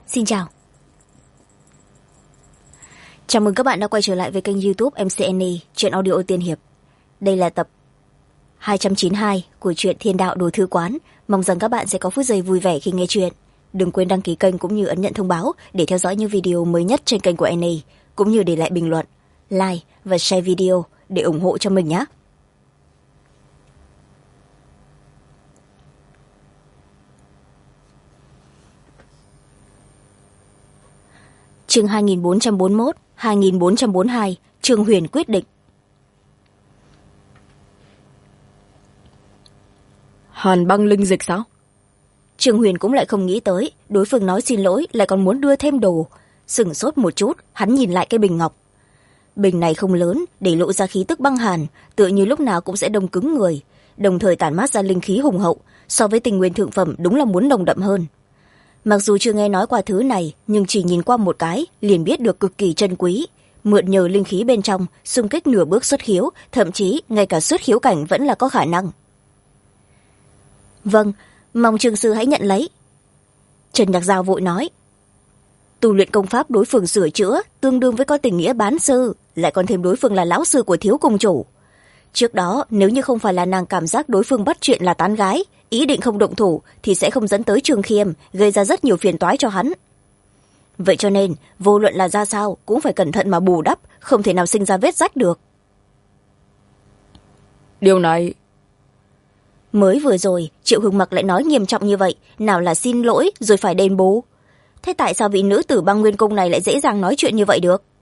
Xin chào. Chào mừng các bạn đã quay trở lại với kênh YouTube MCNE Truyện Audio Tiên Hiệp. Đây là tập 292 của truyện Thiên Đạo Đồ Thư Quán. Mong rằng các bạn sẽ có phút giây vui vẻ khi nghe chuyện. Đừng quên đăng ký kênh cũng như ấn nhận thông báo để theo dõi những video mới nhất trên kênh của NE, cũng như để lại bình luận, like và share video để ủng hộ cho mình nhé. Chương 2441, 2442, Trương Huyền quyết định. Hàn băng linh dịch sao? Trương Huyền cũng lại không nghĩ tới đối phương nói xin lỗi lại còn muốn đưa thêm đồ. Sửng sốt một chút, hắn nhìn lại cái bình ngọc. Bình này không lớn, để lộ ra khí tức băng hàn, tựa như lúc nào cũng sẽ đông cứng người, đồng thời tản mát ra linh khí hùng hậu, so với tình nguyên thượng phẩm đúng là muốn nồng đậm hơn. Mặc dù chưa nghe nói qua thứ này, nhưng chỉ nhìn qua một cái liền biết được cực kỳ chân quý. Mượn nhờ linh khí bên trong, xung kích nửa bước xuất khiếu, thậm chí ngay cả xuất khiếu cảnh vẫn là có khả năng. Vâng, mong Trương sư hãy nhận lấy. Trần Nhạc Giao vội nói. Tu luyện công pháp đối phương sửa chữa tương đương với có tình nghĩa bán sư, lại còn thêm đối phương là lão sư của thiếu cung chủ. Trước đó nếu như không phải là nàng cảm giác đối phương bắt chuyện là tán gái, ý định không động thủ thì sẽ không dẫn tới Trương Khiêm, gây ra rất nhiều phiền toái cho hắn. Vậy cho nên vô luận là ra sao cũng phải cẩn thận mà bù đắp, không thể nào sinh ra vết rách được. Điều này... Mới vừa rồi Triệu Hưng Mặc lại nói nghiêm trọng như vậy, nào là xin lỗi rồi phải đền bù. Thế tại sao vị nữ tử băng nguyên cung này lại dễ dàng nói chuyện như vậy được?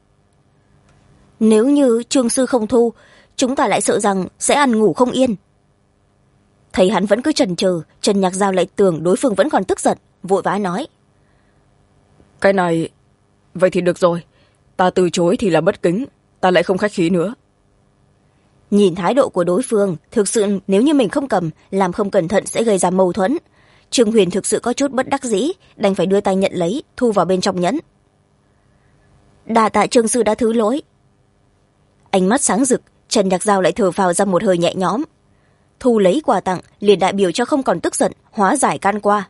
Nếu như Trương sư không thu, chúng ta lại sợ rằng sẽ ăn ngủ không yên. Thấy hắn vẫn cứ chần chừ, Trần Nhạc Giao lại tưởng đối phương vẫn còn tức giận, vội vã nói. Cái này... Vậy thì được rồi. Ta từ chối thì là bất kính, ta lại không khách khí nữa. Nhìn thái độ của đối phương, thực sự nếu như mình không cầm, làm không cẩn thận sẽ gây ra mâu thuẫn. Trương Huyền thực sự có chút bất đắc dĩ, đành phải đưa tay nhận lấy, thu vào bên trong nhẫn. Đà tạ Trương sư đã thứ lỗi. Ánh mắt sáng rực, Trần Nhạc Giao lại thở phào ra một hơi nhẹ nhõm. Thu lấy quà tặng liền đại biểu cho không còn tức giận, hóa giải can qua.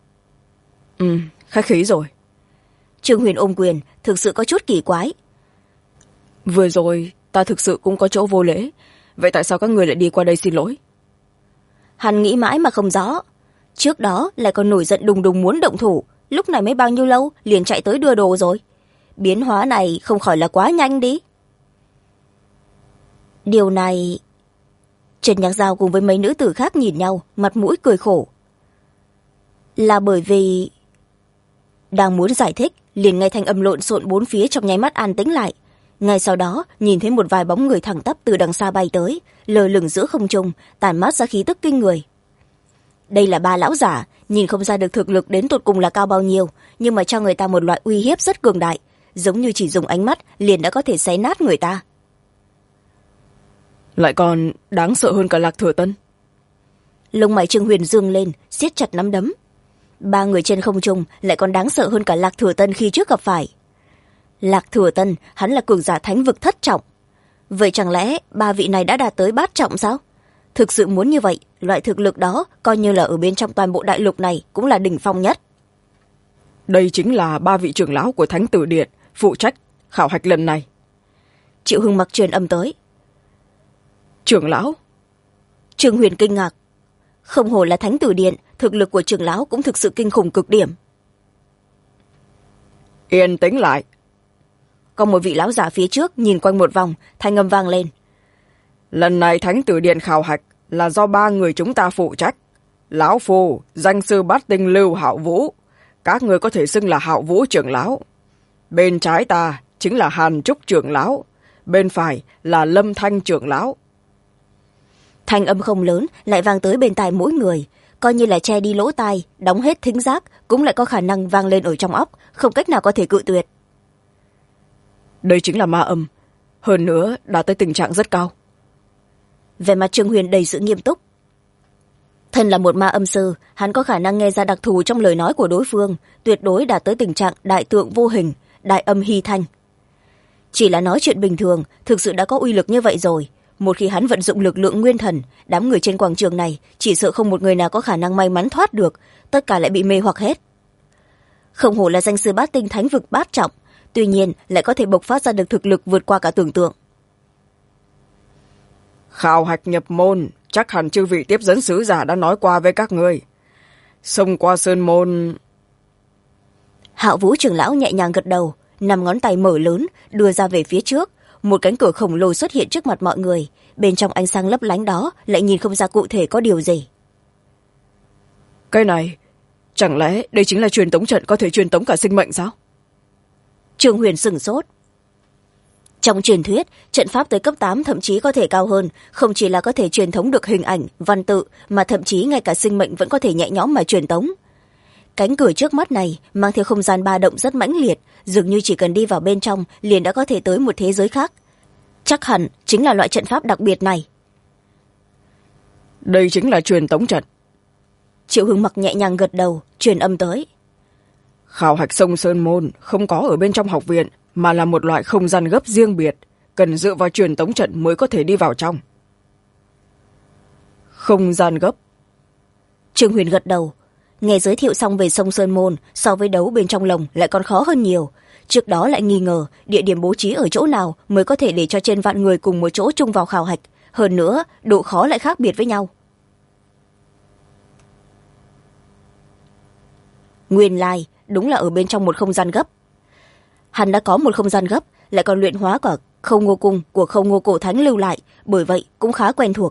Khách khí rồi. Trương Huyền ôm quyền, thực sự có chút kỳ quái. Vừa rồi ta thực sự cũng có chỗ vô lễ, vậy tại sao các người lại đi qua đây xin lỗi? Hắn nghĩ mãi mà không rõ. Trước đó lại còn nổi giận đùng đùng muốn động thủ, lúc này mới bao nhiêu lâu liền chạy tới đưa đồ rồi. Biến hóa này không khỏi là quá nhanh đi. Điều này... Trần Nhạc Giao cùng với mấy nữ tử khác nhìn nhau, mặt mũi cười khổ. Là bởi vì... Đang muốn giải thích, liền nghe thanh âm lộn xộn bốn phía trong nháy mắt an tĩnh lại. Ngay sau đó, nhìn thấy một vài bóng người thẳng tắp từ đằng xa bay tới, lơ lửng giữa không trung, tản mát ra khí tức kinh người. Đây là ba lão giả, nhìn không ra được thực lực đến tột cùng là cao bao nhiêu, nhưng mà cho người ta một loại uy hiếp rất cường đại, giống như chỉ dùng ánh mắt liền đã có thể xé nát người ta. Lại còn đáng sợ hơn cả Lạc Thừa Tân. Lông mày Trương Huyền dương lên, siết chặt nắm đấm. Ba người trên không trung lại còn đáng sợ hơn cả Lạc Thừa Tân khi trước gặp phải. Lạc Thừa Tân, hắn là cường giả thánh vực thất trọng. Vậy chẳng lẽ ba vị này đã đạt tới bát trọng sao? Thực sự muốn như vậy, loại thực lực đó coi như là ở bên trong toàn bộ đại lục này cũng là đỉnh phong nhất. Đây chính là ba vị trưởng lão của Thánh Tử Điện, phụ trách khảo hạch lần này. Triệu Hưng Mặc truyền âm tới. Trưởng lão? Trương Huyền kinh ngạc. Không hổ là Thánh Tử Điện, thực lực của trưởng lão cũng thực sự kinh khủng cực điểm. Yên tĩnh lại. Có một vị lão giả phía trước nhìn quanh một vòng, thanh âm vang lên. Lần này Thánh Tử Điện khảo hạch là do ba người chúng ta phụ trách. Lão Phu, danh sư bát tinh Lưu Hạo Vũ. Các người có thể xưng là Hạo Vũ trưởng lão. Bên trái ta chính là Hàn Trúc trưởng lão. Bên phải là Lâm Thanh trưởng lão. Thanh âm không lớn lại vang tới bên tai mỗi người, coi như là che đi lỗ tai, đóng hết thính giác, cũng lại có khả năng vang lên ở trong óc, không cách nào có thể cự tuyệt. Đây chính là ma âm, hơn nữa đã tới tình trạng rất cao. Vẻ mặt Trương Huyền đầy sự nghiêm túc. Thân là một ma âm sư, hắn có khả năng nghe ra đặc thù trong lời nói của đối phương, tuyệt đối đạt tới tình trạng đại tượng vô hình, đại âm hy thanh. Chỉ là nói chuyện bình thường, thực sự đã có uy lực như vậy rồi. Một khi hắn vận dụng lực lượng nguyên thần, đám người trên quảng trường này chỉ sợ không một người nào có khả năng may mắn thoát được, tất cả lại bị mê hoặc hết. Không hổ là danh sư bát tinh thánh vực bát trọng, tuy nhiên lại có thể bộc phát ra được thực lực vượt qua cả tưởng tượng. Khảo hạch nhập môn, chắc hẳn chư vị tiếp dẫn sứ giả đã nói qua với các ngươi. Xông qua sơn môn. Hạo Vũ trưởng lão nhẹ nhàng gật đầu, 5 ngón tay mở lớn đưa ra về phía trước, một cánh cửa khổng lồ xuất hiện trước mặt mọi người, bên trong ánh sáng lấp lánh đó lại nhìn không ra cụ thể có điều gì. Cái này, chẳng lẽ đây chính là truyền tống trận có thể truyền tống cả sinh mệnh sao? Trương Huyền sửng sốt. Trong truyền thuyết, trận pháp tới cấp 8 thậm chí có thể cao hơn, không chỉ là có thể truyền thống được hình ảnh, văn tự, mà thậm chí ngay cả sinh mệnh vẫn có thể nhẹ nhõm mà truyền tống. Cánh cửa trước mắt này mang theo không gian ba động rất mãnh liệt, dường như chỉ cần đi vào bên trong liền đã có thể tới một thế giới khác. Chắc hẳn chính là loại trận pháp đặc biệt này. Đây chính là truyền tống trận. Triệu Hưng Mặc nhẹ nhàng gật đầu, truyền âm tới. Khảo hạch sông Sơn Môn không có ở bên trong học viện, mà là một loại không gian gấp riêng biệt, cần dựa vào truyền tống trận mới có thể đi vào trong. Không gian gấp. Trương Huyền gật đầu. Nghe giới thiệu xong về sông Sơn Môn, so với đấu bên trong lồng lại còn khó hơn nhiều. Trước đó lại nghi ngờ địa điểm bố trí ở chỗ nào mới có thể để cho trên vạn người cùng một chỗ chung vào khảo hạch. Hơn nữa, độ khó lại khác biệt với nhau. Nguyên lai, đúng là ở bên trong một không gian gấp. Hắn đã có một không gian gấp, lại còn luyện hóa cả Khâu Ngô Cung của Khâu Ngô Cổ Thánh lưu lại, bởi vậy cũng khá quen thuộc.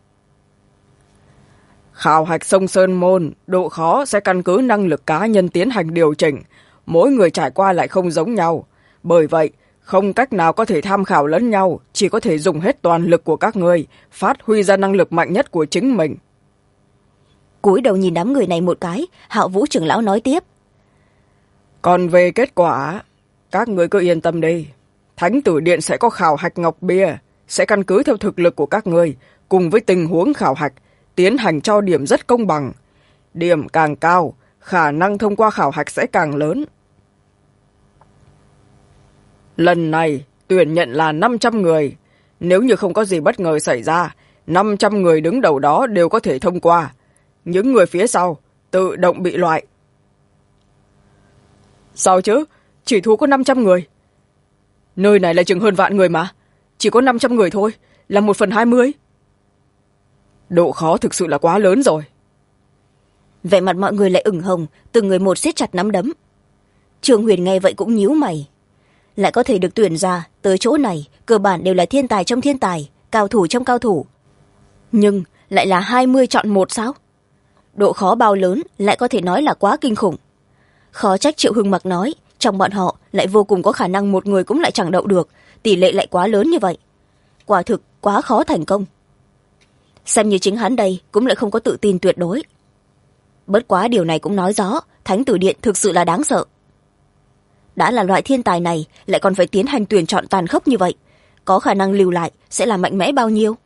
Khảo hạch sông Sơn Môn, độ khó sẽ căn cứ năng lực cá nhân tiến hành điều chỉnh, mỗi người trải qua lại không giống nhau. Bởi vậy, không cách nào có thể tham khảo lẫn nhau, chỉ có thể dùng hết toàn lực của các người, phát huy ra năng lực mạnh nhất của chính mình. Cúi đầu nhìn đám người này một cái, Hạo Vũ trưởng lão nói tiếp. Còn về kết quả, các người cứ yên tâm đi. Thánh tử điện sẽ có khảo hạch ngọc bia, sẽ căn cứ theo thực lực của các người, cùng với tình huống khảo hạch, tiến hành cho điểm rất công bằng. Điểm càng cao, khả năng thông qua khảo hạch sẽ càng lớn. Lần này, tuyển nhận là 500 người. Nếu như không có gì bất ngờ xảy ra, 500 người đứng đầu đó đều có thể thông qua. Những người phía sau, tự động bị loại. Sao chứ? Chỉ thu có 500 người. Nơi này là chừng hơn vạn người mà. Chỉ có 500 người thôi, là 1/20. Độ khó thực sự là quá lớn rồi. Vẻ mặt mọi người lại ửng hồng, từng người một siết chặt nắm đấm. Trương Huyền nghe vậy cũng nhíu mày. Lại có thể được tuyển ra, tới chỗ này, cơ bản đều là thiên tài trong thiên tài, cao thủ trong cao thủ. Nhưng lại là 20 chọn 1 sao? Độ khó bao lớn lại có thể nói là quá kinh khủng. Khó trách Triệu Hưng Mặc nói, trong bọn họ lại vô cùng có khả năng một người cũng lại chẳng đậu được, tỷ lệ lại quá lớn như vậy. Quả thực quá khó thành công. Xem như chính hắn đây cũng lại không có tự tin tuyệt đối. Bất quá điều này cũng nói rõ, Thánh Tử Điện thực sự là đáng sợ. Đã là loại thiên tài này, lại còn phải tiến hành tuyển chọn tàn khốc như vậy, có khả năng lưu lại sẽ là mạnh mẽ bao nhiêu?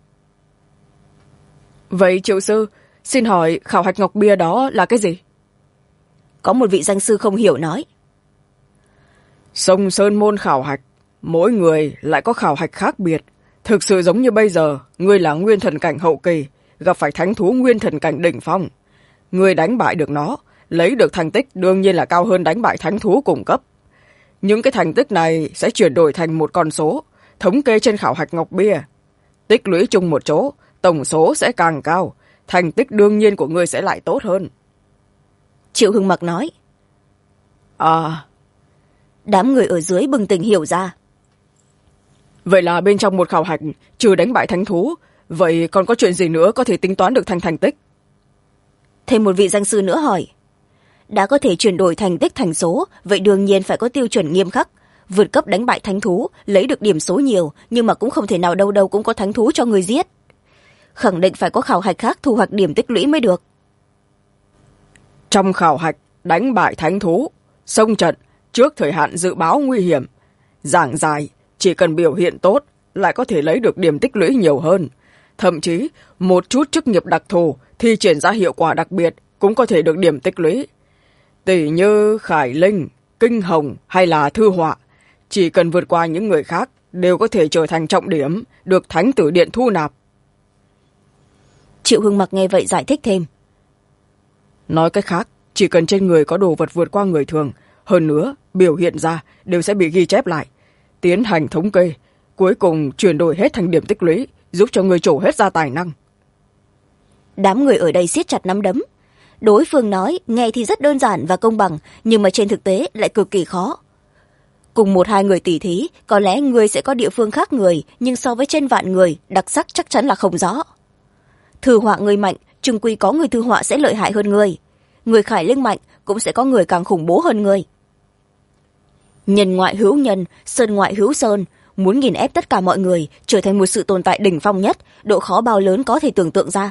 Vậy Triệu sư, xin hỏi khảo hạch ngọc bia đó là cái gì? Có một vị danh sư không hiểu nói. Sông Sơn Môn khảo hạch, mỗi người lại có khảo hạch khác biệt. Thực sự giống như bây giờ, ngươi là nguyên thần cảnh hậu kỳ, gặp phải thánh thú nguyên thần cảnh đỉnh phong. Ngươi đánh bại được nó, lấy được thành tích đương nhiên là cao hơn đánh bại thánh thú cùng cấp. Những cái thành tích này sẽ chuyển đổi thành một con số, thống kê trên khảo hạch ngọc bia. Tích lũy chung một chỗ, tổng số sẽ càng cao, thành tích đương nhiên của ngươi sẽ lại tốt hơn. Triệu Hưng Mặc nói. À. Đám người ở dưới bừng tỉnh hiểu ra. Vậy là bên trong một khảo hạch, trừ đánh bại thánh thú, vậy còn có chuyện gì nữa có thể tính toán được thành thành tích? Thêm một vị danh sư nữa hỏi. Đã có thể chuyển đổi thành tích thành số, vậy đương nhiên phải có tiêu chuẩn nghiêm khắc. Vượt cấp đánh bại thánh thú, lấy được điểm số nhiều, nhưng mà cũng không thể nào đâu đâu cũng có thánh thú cho người giết. Khẳng định phải có khảo hạch khác thu hoạch điểm tích lũy mới được. Trong khảo hạch, đánh bại thánh thú, xông trận, trước thời hạn dự báo nguy hiểm. Giảng dài, chỉ cần biểu hiện tốt, lại có thể lấy được điểm tích lũy nhiều hơn. Thậm chí, một chút chức nghiệp đặc thù, thi triển ra hiệu quả đặc biệt, cũng có thể được điểm tích lũy. Tỷ như Khải Linh, Kinh Hồng hay là Thư Họa, chỉ cần vượt qua những người khác, đều có thể trở thành trọng điểm, được Thánh Tử Điện thu nạp. Triệu Hưng Mặc nghe vậy giải thích thêm. Nói cách khác, chỉ cần trên người có đồ vật vượt qua người thường, hơn nữa biểu hiện ra đều sẽ bị ghi chép lại, tiến hành thống kê, cuối cùng chuyển đổi hết thành điểm tích lũy, giúp cho người trổ hết ra tài năng. Đám người ở đây siết chặt nắm đấm. Đối phương nói nghe thì rất đơn giản và công bằng, nhưng mà trên thực tế lại cực kỳ khó. Cùng một hai người tỉ thí, có lẽ người sẽ có địa phương khác người, nhưng so với trên vạn người, đặc sắc chắc chắn là không rõ. Thư họa người mạnh, chung quy có người thư họa sẽ lợi hại hơn người. Người khải linh mạnh, cũng sẽ có người càng khủng bố hơn người. Nhân ngoại hữu nhân, sơn ngoại hữu sơn, muốn nghiền ép tất cả mọi người, trở thành một sự tồn tại đỉnh phong nhất, độ khó bao lớn có thể tưởng tượng ra.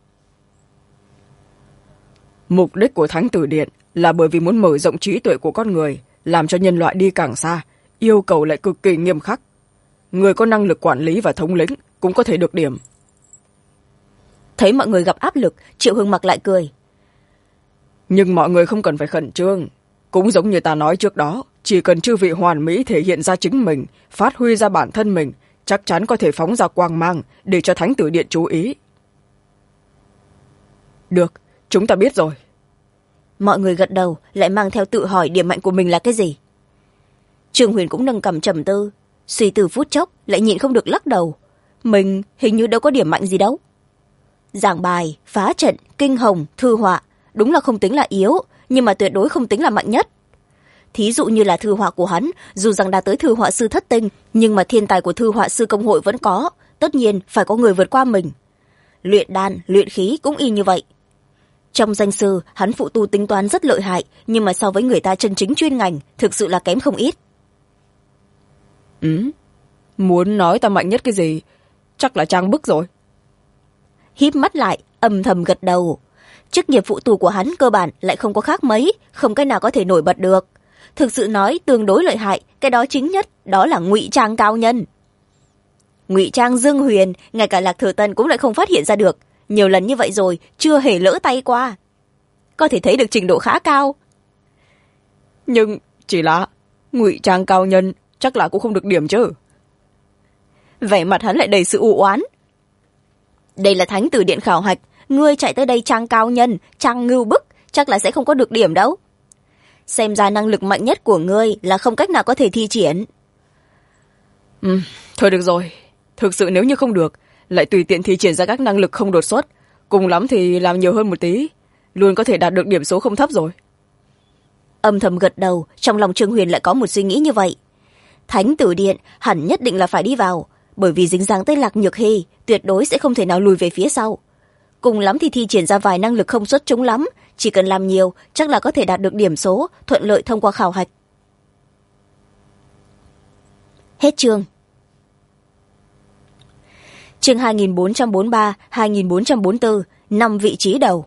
Mục đích của Thánh Tử Điện là bởi vì muốn mở rộng trí tuệ của con người, làm cho nhân loại đi càng xa, yêu cầu lại cực kỳ nghiêm khắc. Người có năng lực quản lý và thống lĩnh cũng có thể được điểm. Thấy mọi người gặp áp lực, Triệu Hưng Mặc lại cười. Nhưng mọi người không cần phải khẩn trương. Cũng giống như ta nói trước đó, chỉ cần chư vị hoàn mỹ thể hiện ra chính mình, phát huy ra bản thân mình, chắc chắn có thể phóng ra quang mang để cho Thánh Tử Điện chú ý. Được, chúng ta biết rồi. Mọi người gật đầu, lại mang theo tự hỏi điểm mạnh của mình là cái gì. Trương Huyền cũng nâng cằm trầm tư, suy tư phút chốc, lại nhịn không được lắc đầu. Mình hình như đâu có điểm mạnh gì đâu. Giảng bài, phá trận, kinh hồng, thư họa, đúng là không tính là yếu, nhưng mà tuyệt đối không tính là mạnh nhất. Thí dụ như là thư họa của hắn, dù rằng đã tới thư họa sư thất tinh, nhưng mà thiên tài của thư họa sư công hội vẫn có, tất nhiên phải có người vượt qua mình. Luyện đan, luyện khí cũng y như vậy. Trong danh sư, hắn phụ tu tính toán rất lợi hại, nhưng mà so với người ta chân chính chuyên ngành, thực sự là kém không ít. Muốn nói ta mạnh nhất cái gì? Chắc là trang bức rồi. Híp mắt lại, âm thầm gật đầu. Chức nghiệp phụ tu của hắn cơ bản lại không có khác mấy, không cái nào có thể nổi bật được. Thực sự nói tương đối lợi hại, cái đó chính nhất, đó là ngụy trang cao nhân. Ngụy trang Dương Huyền, ngay cả Lạc Thừa Tân cũng lại không phát hiện ra được. Nhiều lần như vậy rồi, chưa hề lỡ tay qua. Có thể thấy được trình độ khá cao. Nhưng chỉ là ngụy trang cao nhân, chắc là cũng không được điểm chứ. Vẻ mặt hắn lại đầy sự u oán. Đây là Thánh Tử Điện khảo hạch, ngươi chạy tới đây trang cao nhân, trang ngưu bức, chắc là sẽ không có được điểm đâu. Xem ra năng lực mạnh nhất của ngươi là không cách nào có thể thi triển. Thôi được rồi, thực sự nếu như không được, lại tùy tiện thi triển ra các năng lực không đột xuất, cùng lắm thì làm nhiều hơn một tí, luôn có thể đạt được điểm số không thấp rồi. Âm thầm gật đầu, trong lòng Trương Huyền lại có một suy nghĩ như vậy. Thánh Tử Điện hẳn nhất định là phải đi vào, bởi vì dính dáng tới Lạc Nhược Hy, tuyệt đối sẽ không thể nào lùi về phía sau. Cùng lắm thì thi triển ra vài năng lực không xuất chúng lắm, chỉ cần làm nhiều, chắc là có thể đạt được điểm số, thuận lợi thông qua khảo hạch. Hết chương. Chương 2443, 2444, 5 vị trí đầu.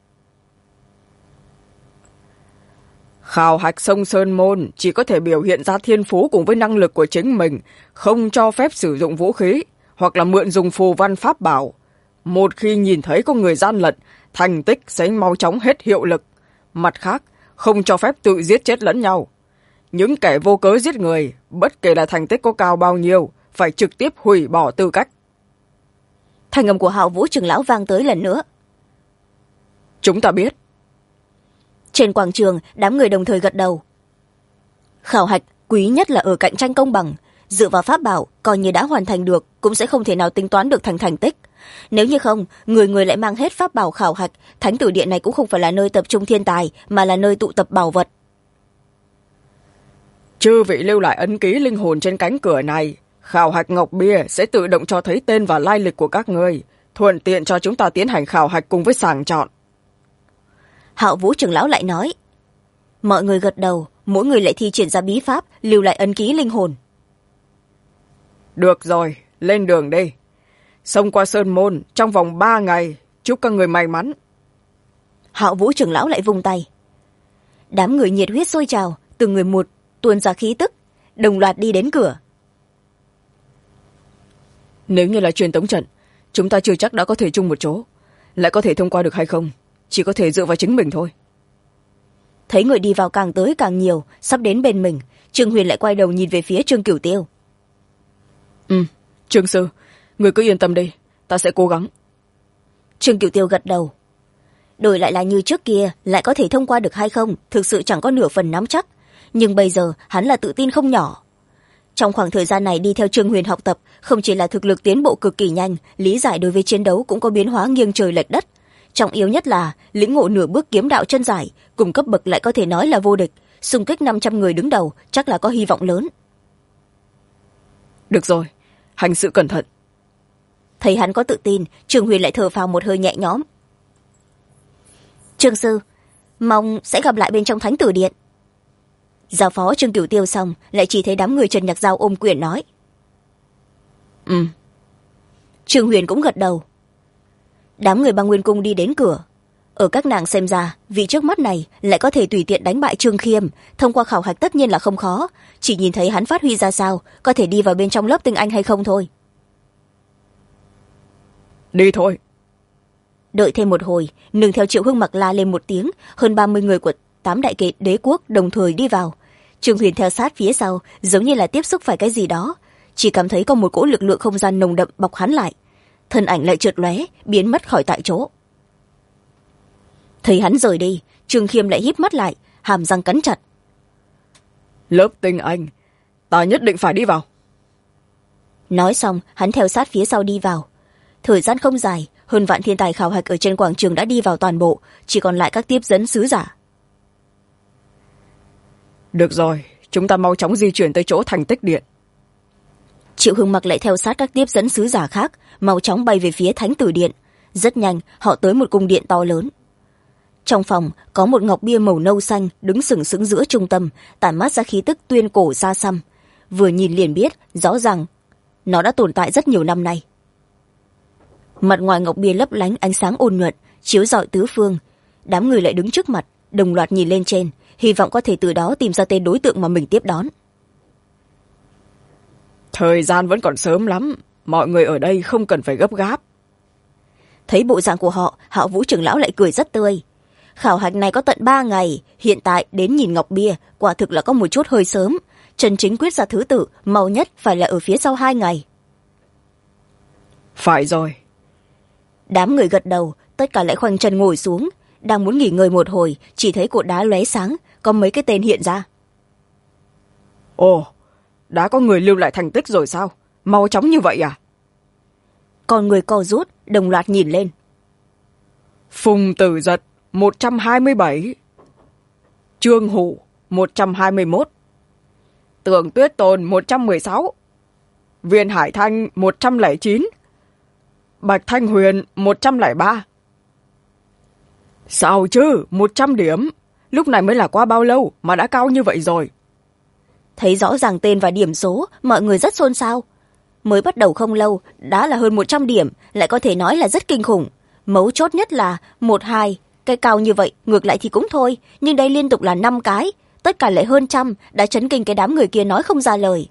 Khảo hạch sông Sơn Môn chỉ có thể biểu hiện ra thiên phú cùng với năng lực của chính mình, không cho phép sử dụng vũ khí, hoặc là mượn dùng phù văn pháp bảo. Một khi nhìn thấy có người gian lận, thành tích sẽ mau chóng hết hiệu lực. Mặt khác, không cho phép tự giết chết lẫn nhau. Những kẻ vô cớ giết người, bất kể là thành tích có cao bao nhiêu, phải trực tiếp hủy bỏ tư cách. Thanh âm của Hạo Vũ trưởng lão vang tới lần nữa. Chúng ta biết. Trên quảng trường, đám người đồng thời gật đầu. Khảo hạch quý nhất là ở cạnh tranh công bằng, dựa vào pháp bảo coi như đã hoàn thành được cũng sẽ không thể nào tính toán được thành tích. Nếu như không, người lại mang hết pháp bảo khảo hạch, Thánh Tử Điện này cũng không phải là nơi tập trung thiên tài, mà là nơi tụ tập bảo vật. Chư vị lưu lại ấn ký linh hồn trên cánh cửa này, khảo hạch ngọc bia sẽ tự động cho thấy tên và lai lịch của các ngươi, thuận tiện cho chúng ta tiến hành khảo hạch cùng với sàng chọn. Hạo Vũ trưởng lão lại nói. Mọi người gật đầu, mỗi người lại thi triển ra bí pháp, lưu lại ấn ký linh hồn. Được rồi, lên đường đi. Xông qua Sơn Môn trong vòng 3 ngày, chúc các người may mắn. Hạo Vũ trưởng lão lại vung tay. Đám người nhiệt huyết sôi trào, từng người một tuôn ra khí tức, đồng loạt đi đến cửa. Nếu như là truyền tống trận, chúng ta chưa chắc đã có thể chung một chỗ, lại có thể thông qua được hay không, chỉ có thể dựa vào chính mình thôi. Thấy người đi vào càng tới càng nhiều, sắp đến bên mình, Trương Huyền lại quay đầu nhìn về phía Trương Cửu Tiêu. Trương sư, người cứ yên tâm đi, ta sẽ cố gắng. Trương Cửu Tiêu gật đầu. đổi lại là như trước kia lại có thể thông qua được hay không thực sự chẳng có nửa phần nắm chắc, nhưng bây giờ hắn là tự tin không nhỏ. Trong khoảng thời gian này đi theo Trương Huyền học tập, không chỉ là thực lực tiến bộ cực kỳ nhanh, lý giải đối với chiến đấu cũng có biến hóa nghiêng trời lệch đất. Trọng yếu nhất là lĩnh ngộ nửa bước kiếm đạo chân giải, cùng cấp bậc lại có thể nói là vô địch, xung kích 500 người đứng đầu chắc là có hy vọng lớn. Được rồi, hành sự cẩn thận. Thấy hắn có tự tin, Trương Huyền lại thở phào một hơi nhẹ nhõm. Trương sư, mong sẽ gặp lại bên trong Thánh Tử Điện. Giao phó Trương Cửu Tiêu xong, lại chỉ thấy đám người Trần Nhạc Giao ôm quyền nói. Trương Huyền cũng gật đầu. Đám người Băng Nguyên Cung đi đến cửa. Ở các nàng xem ra, vị trước mắt này lại có thể tùy tiện đánh bại Trương Khiêm, thông qua khảo hạch tất nhiên là không khó, chỉ nhìn thấy hắn phát huy ra sao, có thể đi vào bên trong lớp tinh anh hay không thôi. Đi thôi. Đợi thêm một hồi, nương theo Triệu Hưng Mặc la lên một tiếng, hơn 30 người của 8 đại kệ đế quốc đồng thời đi vào. Trương Huyền theo sát phía sau, giống như là tiếp xúc phải cái gì đó, chỉ cảm thấy có một cỗ lực lượng không gian nồng đậm bọc hắn lại, thân ảnh lại trượt lóe biến mất khỏi tại chỗ. Thấy hắn rời đi, Trương Khiêm lại híp mắt lại, hàm răng cắn chặt. Lớp tinh anh, ta nhất định phải đi vào. Nói xong, hắn theo sát phía sau đi vào. Thời gian không dài, hơn vạn thiên tài khảo hạch ở trên quảng trường đã đi vào toàn bộ, chỉ còn lại các tiếp dẫn sứ giả. Được rồi, chúng ta mau chóng di chuyển tới chỗ Thành Tích Điện. Triệu Hưng Mặc lại theo sát các tiếp dẫn sứ giả khác, mau chóng bay về phía Thánh Tử Điện. Rất nhanh, họ tới một cung điện to lớn. Trong phòng có một ngọc bia màu nâu xanh đứng sừng sững giữa trung tâm, tản mát ra khí tức tuyên cổ xa xăm. Vừa nhìn liền biết, rõ ràng nó đã tồn tại rất nhiều năm nay. Mặt ngoài ngọc bia lấp lánh ánh sáng ôn nhuận, chiếu rọi tứ phương. Đám người lại đứng trước mặt, đồng loạt nhìn lên trên, hy vọng có thể từ đó tìm ra tên đối tượng mà mình tiếp đón. Thời gian vẫn còn sớm lắm, mọi người ở đây không cần phải gấp gáp. Thấy bộ dạng của họ, Hạo Vũ trưởng lão lại cười rất tươi. Khảo hạch này có tận 3 ngày, hiện tại đến nhìn ngọc bia, quả thực là có một chút hơi sớm. Chân chính quyết ra thứ tự, mau nhất phải là ở phía sau 2 ngày. Phải rồi. Đám người gật đầu, tất cả lại khoanh chân ngồi xuống. Đang muốn nghỉ ngơi một hồi, chỉ thấy cột đá lóe sáng, có mấy cái tên hiện ra. Ồ, đã có người lưu lại thành tích rồi sao? Mau chóng như vậy à? Còn người co rút, đồng loạt nhìn lên. Phùng Tử Giật 127, Trương Hủ 121, Tưởng Tuyết Tồn 116, Viên Hải Thanh 109, Bạch Thanh Huyền 103. Sao chứ, 100 điểm, lúc này mới là qua bao lâu mà đã cao như vậy rồi? Thấy rõ ràng tên và điểm số, mọi người rất xôn xao. Mới bắt đầu không lâu, đã là hơn 100 điểm, lại có thể nói là rất kinh khủng. Mấu chốt nhất là 1, 2, cái cao như vậy, ngược lại thì cũng thôi, nhưng đây liên tục là 5 cái, tất cả lại hơn trăm, đã chấn kinh cái đám người kia nói không ra lời.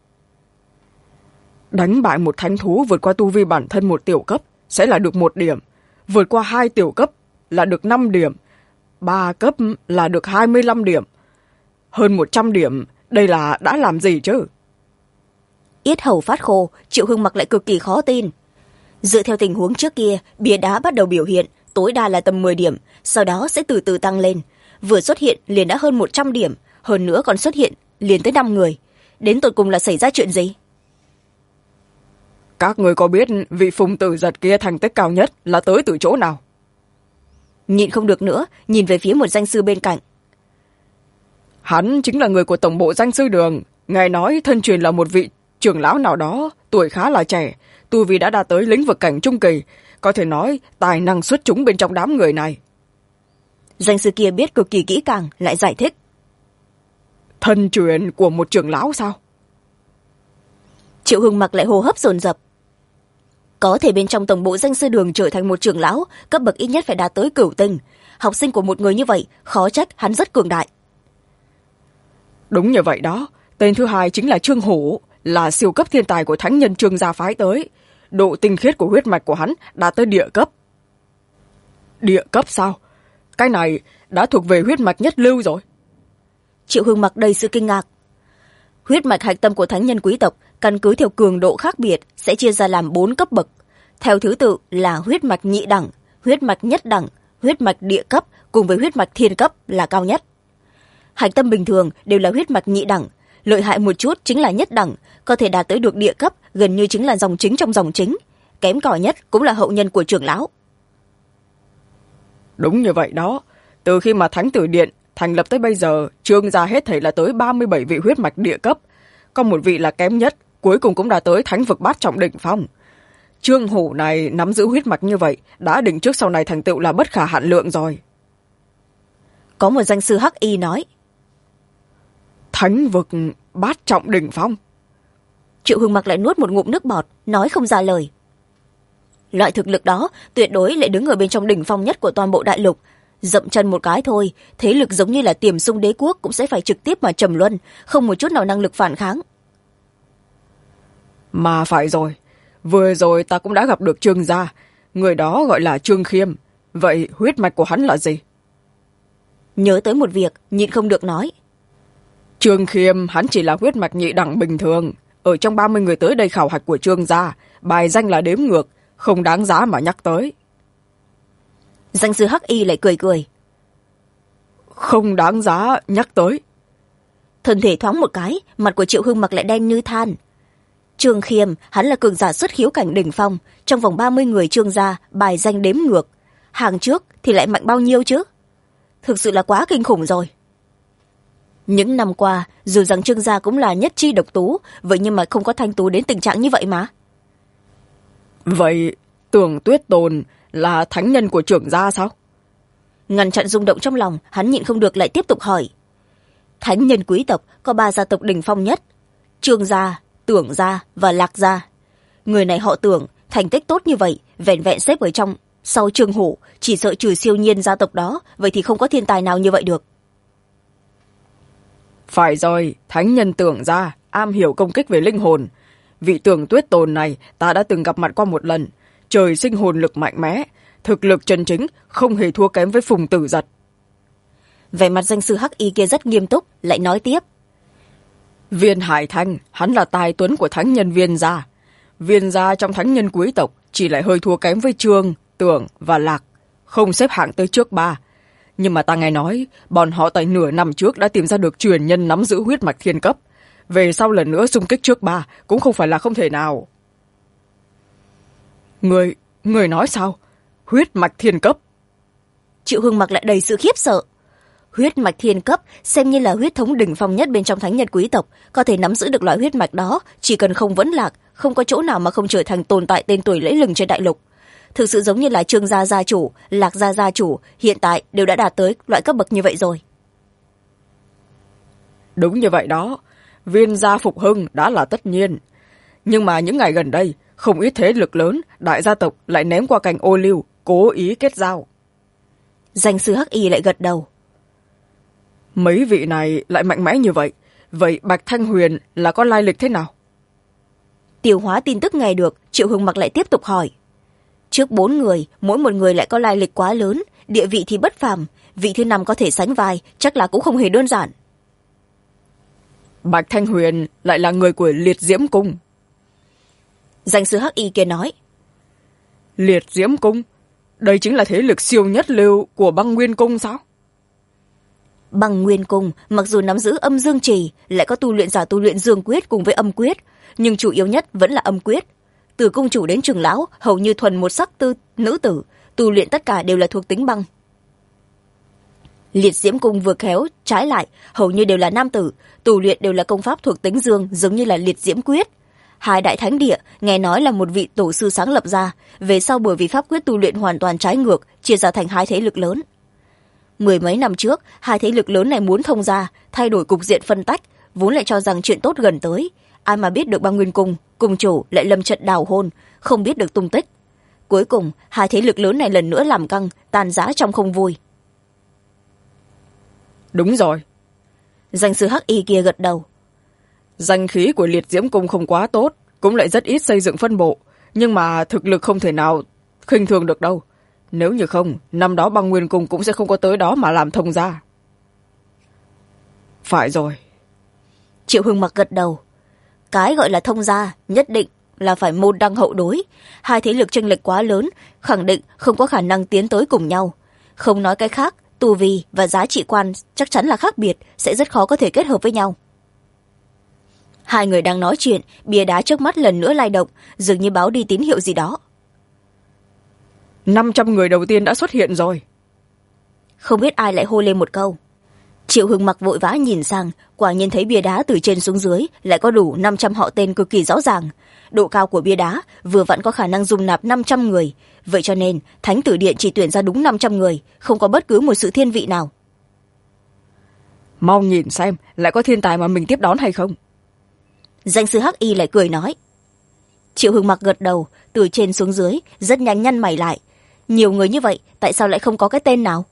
Đánh bại một thánh thú vượt qua tu vi bản thân một tiểu cấp sẽ là được 1 điểm, vượt qua 2 tiểu cấp là được 5 điểm, 3 cấp là được 25 điểm. Hơn 100 điểm, đây là đã làm gì chứ? Yết hầu phát khô, Triệu Hưng Mặc lại cực kỳ khó tin. Dựa theo tình huống trước kia, bia đá bắt đầu biểu hiện, tối đa là tầm 10 điểm, sau đó sẽ từ từ tăng lên. Vừa xuất hiện liền đã hơn 100 điểm, hơn nữa còn xuất hiện liền tới 5 người. Đến tột cùng là xảy ra chuyện gì? Các người có biết vị Phùng Tử Giật kia thành tích cao nhất là tới từ chỗ nào? Nhịn không được nữa, nhìn về phía một danh sư bên cạnh. Hắn chính là người của tổng bộ danh sư đường. Ngài nói thân truyền là một vị trưởng lão nào đó, tuổi khá là trẻ, tu vi đã đạt tới lĩnh vực cảnh trung kỳ, có thể nói tài năng xuất chúng bên trong đám người này. Danh sư kia biết cực kỳ kỹ càng, lại giải thích. Thân truyền của một trưởng lão sao? Triệu Hưng Mặc lại hô hấp dồn dập. Có thể bên trong tổng bộ danh sư đường trở thành một trưởng lão, cấp bậc ít nhất phải đạt tới cửu tinh. Học sinh của một người như vậy, khó trách hắn rất cường đại. Đúng như vậy đó, tên thứ hai chính là Trương Hủ, là siêu cấp thiên tài của thánh nhân Trương gia phái tới. Độ tinh khiết của huyết mạch của hắn đạt tới địa cấp. Địa cấp sao? Cái này đã thuộc về huyết mạch nhất lưu rồi. Triệu Hưng Mặc đầy sự kinh ngạc. Huyết mạch hạch tâm của thánh nhân quý tộc căn cứ theo cường độ khác biệt sẽ chia ra làm 4 cấp bậc. Theo thứ tự là huyết mạch nhị đẳng, huyết mạch nhất đẳng, huyết mạch địa cấp cùng với huyết mạch thiên cấp là cao nhất. Hạch tâm bình thường đều là huyết mạch nhị đẳng, lợi hại một chút chính là nhất đẳng, có thể đạt tới được địa cấp gần như chính là dòng chính trong dòng chính, kém cỏi nhất cũng là hậu nhân của trưởng lão. Đúng như vậy đó, từ khi mà Thánh Tử Điện thành lập tới bây giờ, Trương gia hết thảy là tới 37 vị huyết mạch địa cấp, có một vị là kém nhất, cuối cùng cũng đã tới thánh vực bát trọng đỉnh phong. Trương Hổ này nắm giữ huyết mạch như vậy, đã định trước sau này thành tựu là bất khả hạn lượng rồi. Có một danh sư hắc y nói. Thánh vực bát trọng đỉnh phong. Triệu Hưng Mặc lại nuốt một ngụm nước bọt, nói không ra lời. Loại thực lực đó tuyệt đối lại đứng ở bên trong đỉnh phong nhất của toàn bộ đại lục. Dậm chân một cái thôi, thế lực giống như là Tiềm Sung đế quốc cũng sẽ phải trực tiếp mà trầm luân, không một chút nào năng lực phản kháng. Mà phải rồi, vừa rồi ta cũng đã gặp được Trương gia, người đó gọi là Trương Khiêm. Vậy huyết mạch của hắn là gì? Nhớ tới một việc, nhịn không được nói. Trương Khiêm hắn chỉ là huyết mạch nhị đẳng bình thường. Ở trong 30 người tới đây khảo hạch của Trương gia, bài danh là đếm ngược, không đáng giá mà nhắc tới. Danh sư hắc y lại cười cười. Không đáng giá nhắc tới. Thân thể thoáng một cái, mặt của Triệu Hưng Mặc lại đen như than. Trương Khiêm hắn là cường giả xuất khiếu cảnh đỉnh phong, trong vòng 30 người Trương gia bài danh đếm ngược, hàng trước thì lại mạnh bao nhiêu chứ? Thực sự là quá kinh khủng rồi. Những năm qua, dù rằng Trương gia cũng là nhất chi độc tú, vậy nhưng mà không có thanh tú đến tình trạng như vậy mà. Vậy Tưởng Tuyết Tồn là thánh nhân của trưởng gia sao? Ngăn chặn rung động trong lòng, hắn nhịn không được lại tiếp tục hỏi. Thánh nhân quý tộc có 3 gia tộc đỉnh phong nhất: Trương gia, Tưởng gia và Lạc gia. Người này họ Tưởng, thành tích tốt như vậy, vẹn vẹn xếp ở trong sau Trương Hổ, chỉ sợ trừ siêu nhiên gia tộc đó, vậy thì không có thiên tài nào như vậy được. Phải rồi, thánh nhân Tưởng gia am hiểu công kích về linh hồn. Vị Tưởng Tuyết Tồn này ta đã từng gặp mặt qua một lần, trời sinh hồn lực mạnh mẽ, thực lực chân chính không hề thua kém với Phùng Tử Giật. Vẻ mặt danh sư hắc y kia rất nghiêm túc, lại nói tiếp. Viên Hải Thanh hắn là tài tuấn của thánh nhân Viên gia. Viên gia trong thánh nhân quý tộc chỉ lại hơi thua kém với Trương, Tưởng và Lạc, không xếp hạng tới trước 3. Nhưng mà ta nghe nói bọn họ tại nửa năm trước đã tìm ra được truyền nhân nắm giữ huyết mạch thiên cấp, về sau lần nữa xung kích trước 3 cũng không phải là không thể nào. Người nói sao? Huyết mạch thiên cấp? Triệu Hưng Mặc lại đầy sự khiếp sợ. Huyết mạch thiên cấp xem như là huyết thống đỉnh phong nhất bên trong thánh nhân quý tộc, có thể nắm giữ được loại huyết mạch đó, chỉ cần không vấn lạc, không có chỗ nào mà không trở thành tồn tại tên tuổi lẫy lừng trên đại lục. Thực sự giống như là Trương gia gia chủ, Lạc gia gia chủ hiện tại đều đã đạt tới loại cấp bậc như vậy rồi. Đúng như vậy đó, Viên gia phục hưng đã là tất nhiên. Nhưng mà những ngày gần đây, không ít thế lực lớn, đại gia tộc lại ném qua cành ô liu, cố ý kết giao. Danh sư hắc y lại gật đầu. Mấy vị này lại mạnh mẽ như vậy, vậy Bạch Thanh Huyền là có lai lịch thế nào? Tiêu hóa tin tức nghe được, Triệu Hưng Mặc lại tiếp tục hỏi. Trước 4 người, mỗi một người lại có lai lịch quá lớn, địa vị thì bất phàm, vị thứ 5 có thể sánh vai, chắc là cũng không hề đơn giản. Bạch Thanh Huyền lại là người của Liệt Diễm Cung. Danh sư hắc y kia nói. Liệt Diễm Cung? Đây chính là thế lực siêu nhất lưu của Băng Nguyên Cung sao? Băng Nguyên Cung mặc dù nắm giữ âm dương trì, lại có tu luyện giả tu luyện dương quyết cùng với âm quyết, nhưng chủ yếu nhất vẫn là âm quyết. Từ cung chủ đến trưởng lão hầu như thuần một sắc nữ tử, tu luyện tất cả đều là thuộc tính băng. Liệt Diễm Cung vừa khéo trái lại, hầu như đều là nam tử, tu luyện đều là công pháp thuộc tính dương, giống như là Liệt Diễm Quyết. 2 đại thánh địa nghe nói là một vị tổ sư sáng lập ra, về sau bởi vì pháp quyết tu luyện hoàn toàn trái ngược, chia ra thành 2 thế lực lớn. 10 mấy năm trước, 2 thế lực lớn này muốn thông ra, thay đổi cục diện phân tách, vốn lại cho rằng chuyện tốt gần tới. Ai mà biết được Băng Nguyên Cung, cung chủ lại lâm trận đào hôn, không biết được tung tích. Cuối cùng, 2 thế lực lớn này lần nữa làm căng, tan rã trong không vui. Đúng rồi. Danh sư hắc y kia gật đầu. Danh khí của Liệt Diễm Cung không quá tốt, cũng lại rất ít xây dựng phân bộ, nhưng mà thực lực không thể nào khinh thường được đâu. Nếu như không, năm đó Băng Nguyên Cung cũng sẽ không có tới đó mà làm thông gia. Phải rồi. Triệu Hưng Mặc gật đầu. Cái gọi là thông gia nhất định là phải môn đăng hậu đối, 2 thế lực chênh lệch quá lớn, khẳng định không có khả năng tiến tới cùng nhau. không nói cái khác, tu vi và giá trị quan chắc chắn là khác biệt, sẽ rất khó có thể kết hợp với nhau. Hai người đang nói chuyện, bia đá trước mắt lần nữa lay động, dường như báo đi tín hiệu gì đó. 500 người đầu tiên đã xuất hiện rồi. Không biết ai lại hô lên một câu. Triệu Hưng Mặc vội vã nhìn sang, quả nhiên thấy bia đá từ trên xuống dưới lại có đủ 500 họ tên cực kỳ rõ ràng. Độ cao của bia đá vừa vặn có khả năng dung nạp 500 người, vậy cho nên Thánh Tử Điện chỉ tuyển ra đúng 500 người, không có bất cứ một sự thiên vị nào. Mau nhìn xem lại có thiên tài mà mình tiếp đón hay không. Danh sư Hắc Y lại cười nói. Triệu Hưng Mặc gật đầu, từ trên xuống dưới rất nhanh nhăn mày lại. Nhiều người như vậy, tại sao lại không có cái tên nào?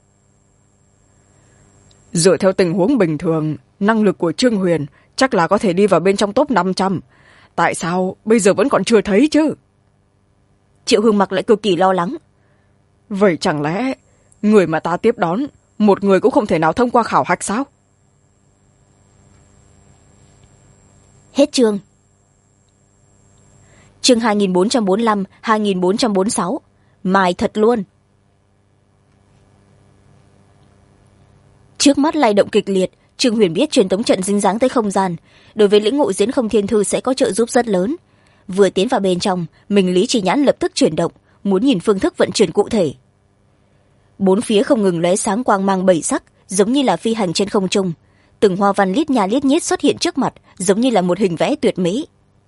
Dựa theo tình huống bình thường, năng lực của Trương Huyền chắc là có thể đi vào bên trong top 500. Tại sao bây giờ vẫn còn chưa thấy chứ? Triệu Hưng Mặc lại cực kỳ lo lắng. Vậy chẳng lẽ người mà ta tiếp đón một người cũng không thể nào thông qua khảo hạch sao? Hết chương. Chương 2445, 2446. Mài thật luôn. Trước mắt lay động kịch liệt, Trương Huyền biết truyền tống trận dính dáng tới không gian, đối với lĩnh ngộ diễn không thiên thư sẽ có trợ giúp rất lớn. Vừa tiến vào bên trong, mình Lý Chỉ Nhãn lập tức chuyển động, muốn nhìn phương thức vận chuyển cụ thể. Bốn phía không ngừng lóe sáng quang mang bảy sắc, giống như là phi hành trên không trung. Từng hoa văn lít nha lít nhít xuất hiện trước mặt, giống như là một hình vẽ tuyệt mỹ.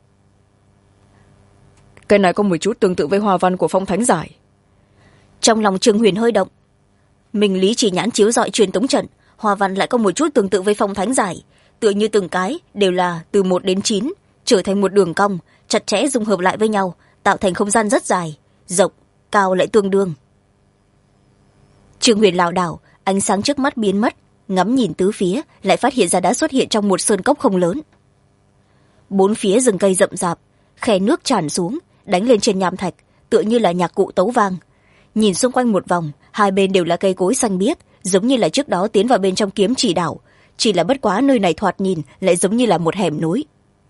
Cái này có một chút tương tự với hoa văn của Phong Thánh Giải. Trong lòng Trương Huyền hơi động. Mình Lý Chỉ Nhãn chiếu dọi truyền tống trận, hoa văn lại có một chút tương tự với Phong Thánh Giải, tựa như từng cái đều là từ 1 đến 9, trở thành một đường cong, chặt chẽ dung hợp lại với nhau, tạo thành không gian rất dài, rộng, cao lại tương đương. Trương Huyền lảo đảo, ánh sáng trước mắt biến mất, ngắm nhìn tứ phía, lại phát hiện ra đã xuất hiện trong một sơn cốc không lớn. Bốn phía rừng cây rậm rạp, khe nước tràn xuống, đánh lên trên nham thạch, tựa như là nhạc cụ tấu vang. Nhìn xung quanh một vòng, hai bên đều là cây cối xanh biếc, giống như là trước đó tiến vào bên trong kiếm chỉ đảo, chỉ là bất quá nơi này thoạt nhìn lại giống như là một hẻm núi.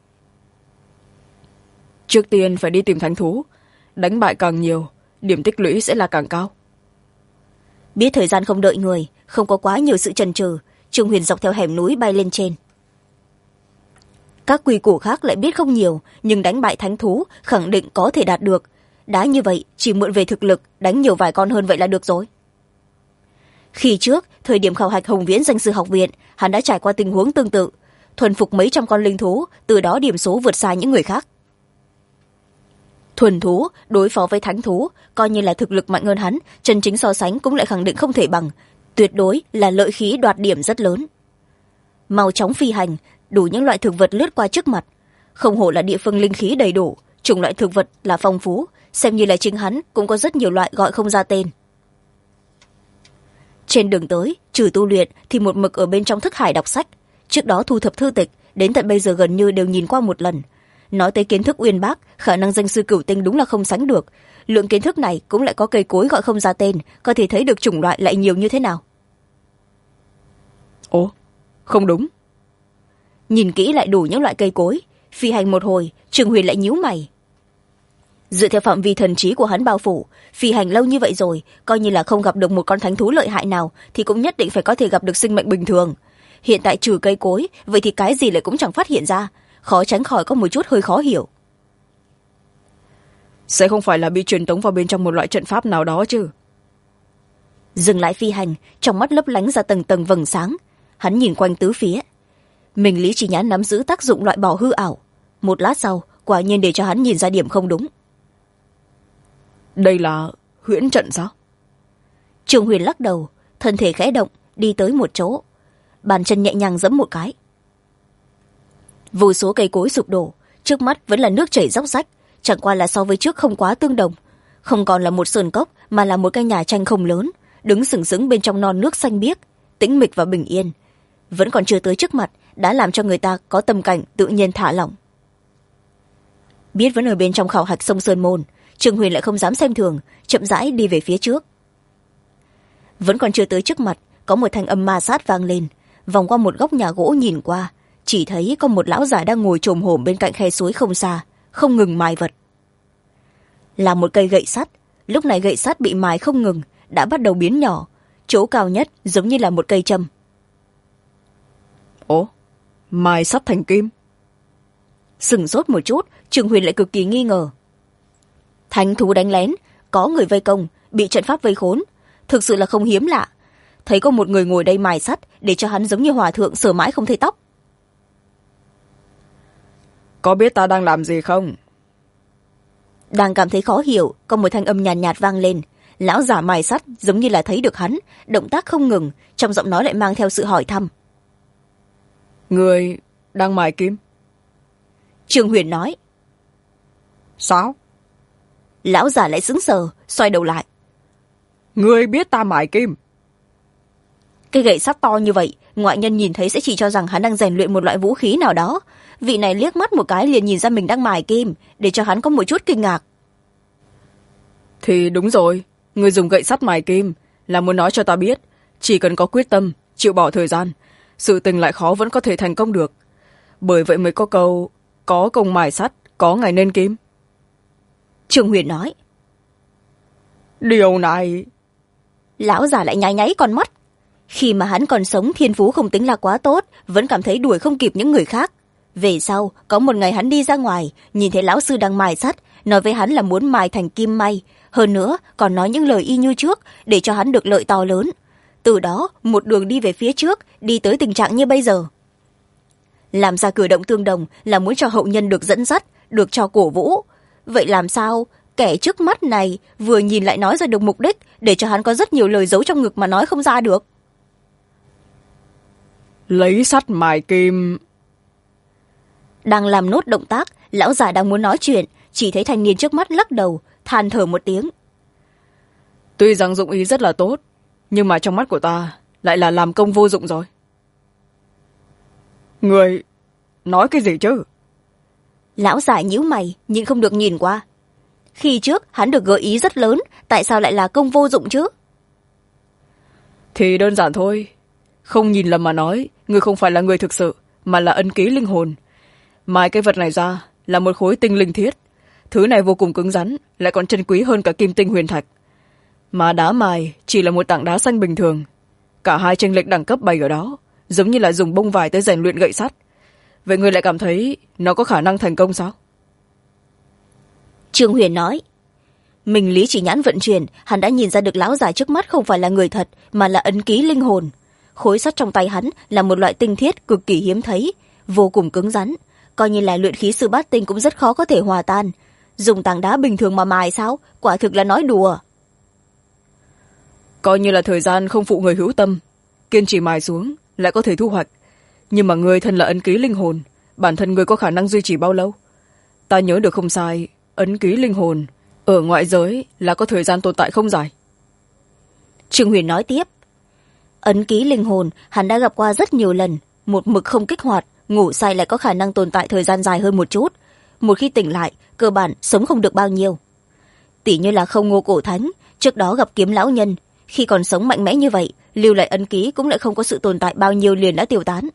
Trước tiên phải đi tìm thánh thú, đánh bại càng nhiều, điểm tích lũy sẽ là càng cao. Biết thời gian không đợi người, không có quá nhiều sự chần chừ, Trương Huyền dọc theo hẻm núi bay lên trên. Các quy củ khác lại biết không nhiều, nhưng đánh bại thánh thú khẳng định có thể đạt được. Đã như vậy, chỉ mượn về thực lực, đánh nhiều vài con hơn vậy là được rồi. Khi trước, thời điểm khảo hạch Hồng Viễn Danh Sư Học Viện, hắn đã trải qua tình huống tương tự, thuần phục mấy trăm con linh thú, từ đó điểm số vượt xa những người khác. Thuần thú đối phó với thánh thú, coi như là thực lực mạnh hơn hắn, chân chính so sánh cũng lại khẳng định không thể bằng, tuyệt đối là lợi khí đoạt điểm rất lớn. Mau chóng phi hành, đủ những loại thực vật lướt qua trước mặt, không hổ là địa phương linh khí đầy đủ, chủng loại thực vật là phong phú, xem như là chính hắn cũng có rất nhiều loại gọi không ra tên. Trên đường tới, trừ tu luyện thì một mực ở bên trong thức hải đọc sách, trước đó thu thập thư tịch, đến tận bây giờ gần như đều nhìn qua một lần. Nói tới kiến thức uyên bác, khả năng danh sư cửu tinh đúng là không sánh được, lượng kiến thức này cũng lại có cây cối gọi không ra tên, có thể thấy được chủng loại lại nhiều như thế nào. Ồ, không đúng. Nhìn kỹ lại đủ những loại cây cối, phi hành một hồi, Trương Huyền lại nhíu mày. Dựa theo phạm vi thần trí của hắn bao phủ, phi hành lâu như vậy rồi, coi như là không gặp được một con thánh thú lợi hại nào thì cũng nhất định phải có thể gặp được sinh mệnh bình thường. Hiện tại trừ cây cối, vậy thì cái gì lại cũng chẳng phát hiện ra, khó tránh khỏi có một chút hơi khó hiểu. Sẽ không phải là bị truyền tống vào bên trong một loại trận pháp nào đó chứ? Dừng lại phi hành, trong mắt lấp lánh ra tầng tầng vầng sáng. Hắn nhìn quanh tứ phía. Mình Lý Chỉ Nhãn nắm giữ tác dụng loại bỏ hư ảo. Một lát sau, quả nhiên để cho hắn nhìn ra điểm không đúng. Đây là huyễn trận sao? Trương Huyền lắc đầu, thân thể khẽ động, đi tới một chỗ. Bàn chân nhẹ nhàng giẫm một cái. Vô số cây cối sụp đổ, trước mắt vẫn là nước chảy róc rách, chẳng qua là so với trước không quá tương đồng. Không còn là một sơn cốc mà là một cái nhà tranh không lớn, đứng sừng sững bên trong non nước xanh biếc, tĩnh mịch và bình yên. Vẫn còn chưa tới trước mặt, đã làm cho người ta có tâm cảnh tự nhiên thả lỏng. Biết vẫn ở bên trong khảo hạch sông Sơn Môn, Trương Huyền lại không dám xem thường, chậm rãi đi về phía trước. Vẫn còn chưa tới trước mặt, có một thanh âm ma sát vang lên, vòng qua một góc nhà gỗ nhìn qua, chỉ thấy có một lão già đang ngồi chồm hổm bên cạnh khe suối không xa, không ngừng mài vật. Là một cây gậy sắt, lúc này gậy sắt bị mài không ngừng, đã bắt đầu biến nhỏ, chỗ cao nhất giống như là một cây châm. Ồ, mài sắt thành kim. Sửng sốt một chút, Trương Huyền lại cực kỳ nghi ngờ. Thánh thú đánh lén, có người vây công, bị trận pháp vây khốn, thực sự là không hiếm lạ. Thấy có một người ngồi đây mài sắt để cho hắn giống như hòa thượng sờ mãi không thấy tóc. Có biết ta đang làm gì không? Đang cảm thấy khó hiểu, có một thanh âm nhàn nhạt vang lên. Lão giả mài sắt giống như là thấy được hắn, động tác không ngừng, trong giọng nói lại mang theo sự hỏi thăm. Người đang mài kim? Trương Huyền nói. Sao? Lão giả lại sững sờ, xoay đầu lại. Người biết ta mài kim? Cây gậy sắt to như vậy, ngoại nhân nhìn thấy sẽ chỉ cho rằng hắn đang rèn luyện một loại vũ khí nào đó. Vị này liếc mắt một cái liền nhìn ra mình đang mài kim, để cho hắn có một chút kinh ngạc. Thì đúng rồi, người dùng gậy sắt mài kim là muốn nói cho ta biết, chỉ cần có quyết tâm, chịu bỏ thời gian, sự tình lại khó vẫn có thể thành công được. Bởi vậy mới có câu, có công mài sắt, có ngày nên kim. Trương Huyền nói. Điều này... Lão già lại nháy nháy con mắt. Khi mà hắn còn sống, thiên phú không tính là quá tốt, vẫn cảm thấy đuổi không kịp những người khác. Về sau, có một ngày hắn đi ra ngoài, nhìn thấy lão sư đang mài sắt, nói với hắn là muốn mài thành kim may. Hơn nữa, còn nói những lời y như trước, để cho hắn được lợi to lớn. Từ đó, một đường đi về phía trước, đi tới tình trạng như bây giờ. Làm ra cử động tương đồng là muốn cho hậu nhân được dẫn dắt, được cho cổ vũ. Vậy làm sao kẻ trước mắt này vừa nhìn lại nói ra được mục đích, để cho hắn có rất nhiều lời giấu trong ngực mà nói không ra được? Lấy sắt mài kim. Đang làm nốt động tác, lão già đang muốn nói chuyện, chỉ thấy thanh niên trước mắt lắc đầu, than thở một tiếng. Tuy rằng dụng ý rất là tốt, nhưng mà trong mắt của ta lại là làm công vô dụng rồi. Người nói cái gì chứ? Lão già nhíu mày, nhưng không được nhìn qua. Khi trước hắn được gợi ý rất lớn, tại sao lại là công vô dụng chứ? Thì đơn giản thôi, không nhìn lầm mà nói, người không phải là người thực sự, mà là ấn ký linh hồn. Mài cái vật này ra là một khối tinh linh thiết. Thứ này vô cùng cứng rắn, lại còn chân quý hơn cả kim tinh huyền thạch. Mà đá mài chỉ là một tảng đá xanh bình thường. Cả hai chênh lệch đẳng cấp bày ở đó, giống như là dùng bông vải tới rèn luyện gậy sắt. Vậy người lại cảm thấy nó có khả năng thành công sao? Trương Huyền nói. Mình lý chỉ nhãn vận chuyển, hắn đã nhìn ra được lão già trước mắt không phải là người thật, mà là ấn ký linh hồn. Khối sắt trong tay hắn là một loại tinh thiết cực kỳ hiếm thấy, vô cùng cứng rắn, coi như là luyện khí sư bát tinh cũng rất khó có thể hòa tan. Dùng tảng đá bình thường mà mài sao? Quả thực là nói đùa. Coi như là thời gian không phụ người hữu tâm, kiên trì mài xuống lại có thể thu hoạch. Nhưng mà người thân là ấn ký linh hồn, bản thân người có khả năng duy trì bao lâu? Ta nhớ được không sai, ấn ký linh hồn ở ngoại giới là có thời gian tồn tại không dài. Trương Huyền nói tiếp. Ấn ký linh hồn hắn đã gặp qua rất nhiều lần, một mực không kích hoạt, ngủ say lại có khả năng tồn tại thời gian dài hơn một chút. Một khi tỉnh lại, cơ bản sống không được bao nhiêu. Tỉ như là Không Ngô Cổ Thánh, trước đó gặp Kiếm lão nhân, khi còn sống mạnh mẽ như vậy, lưu lại ấn ký cũng lại không có sự tồn tại bao nhiêu liền đã tiêu tán.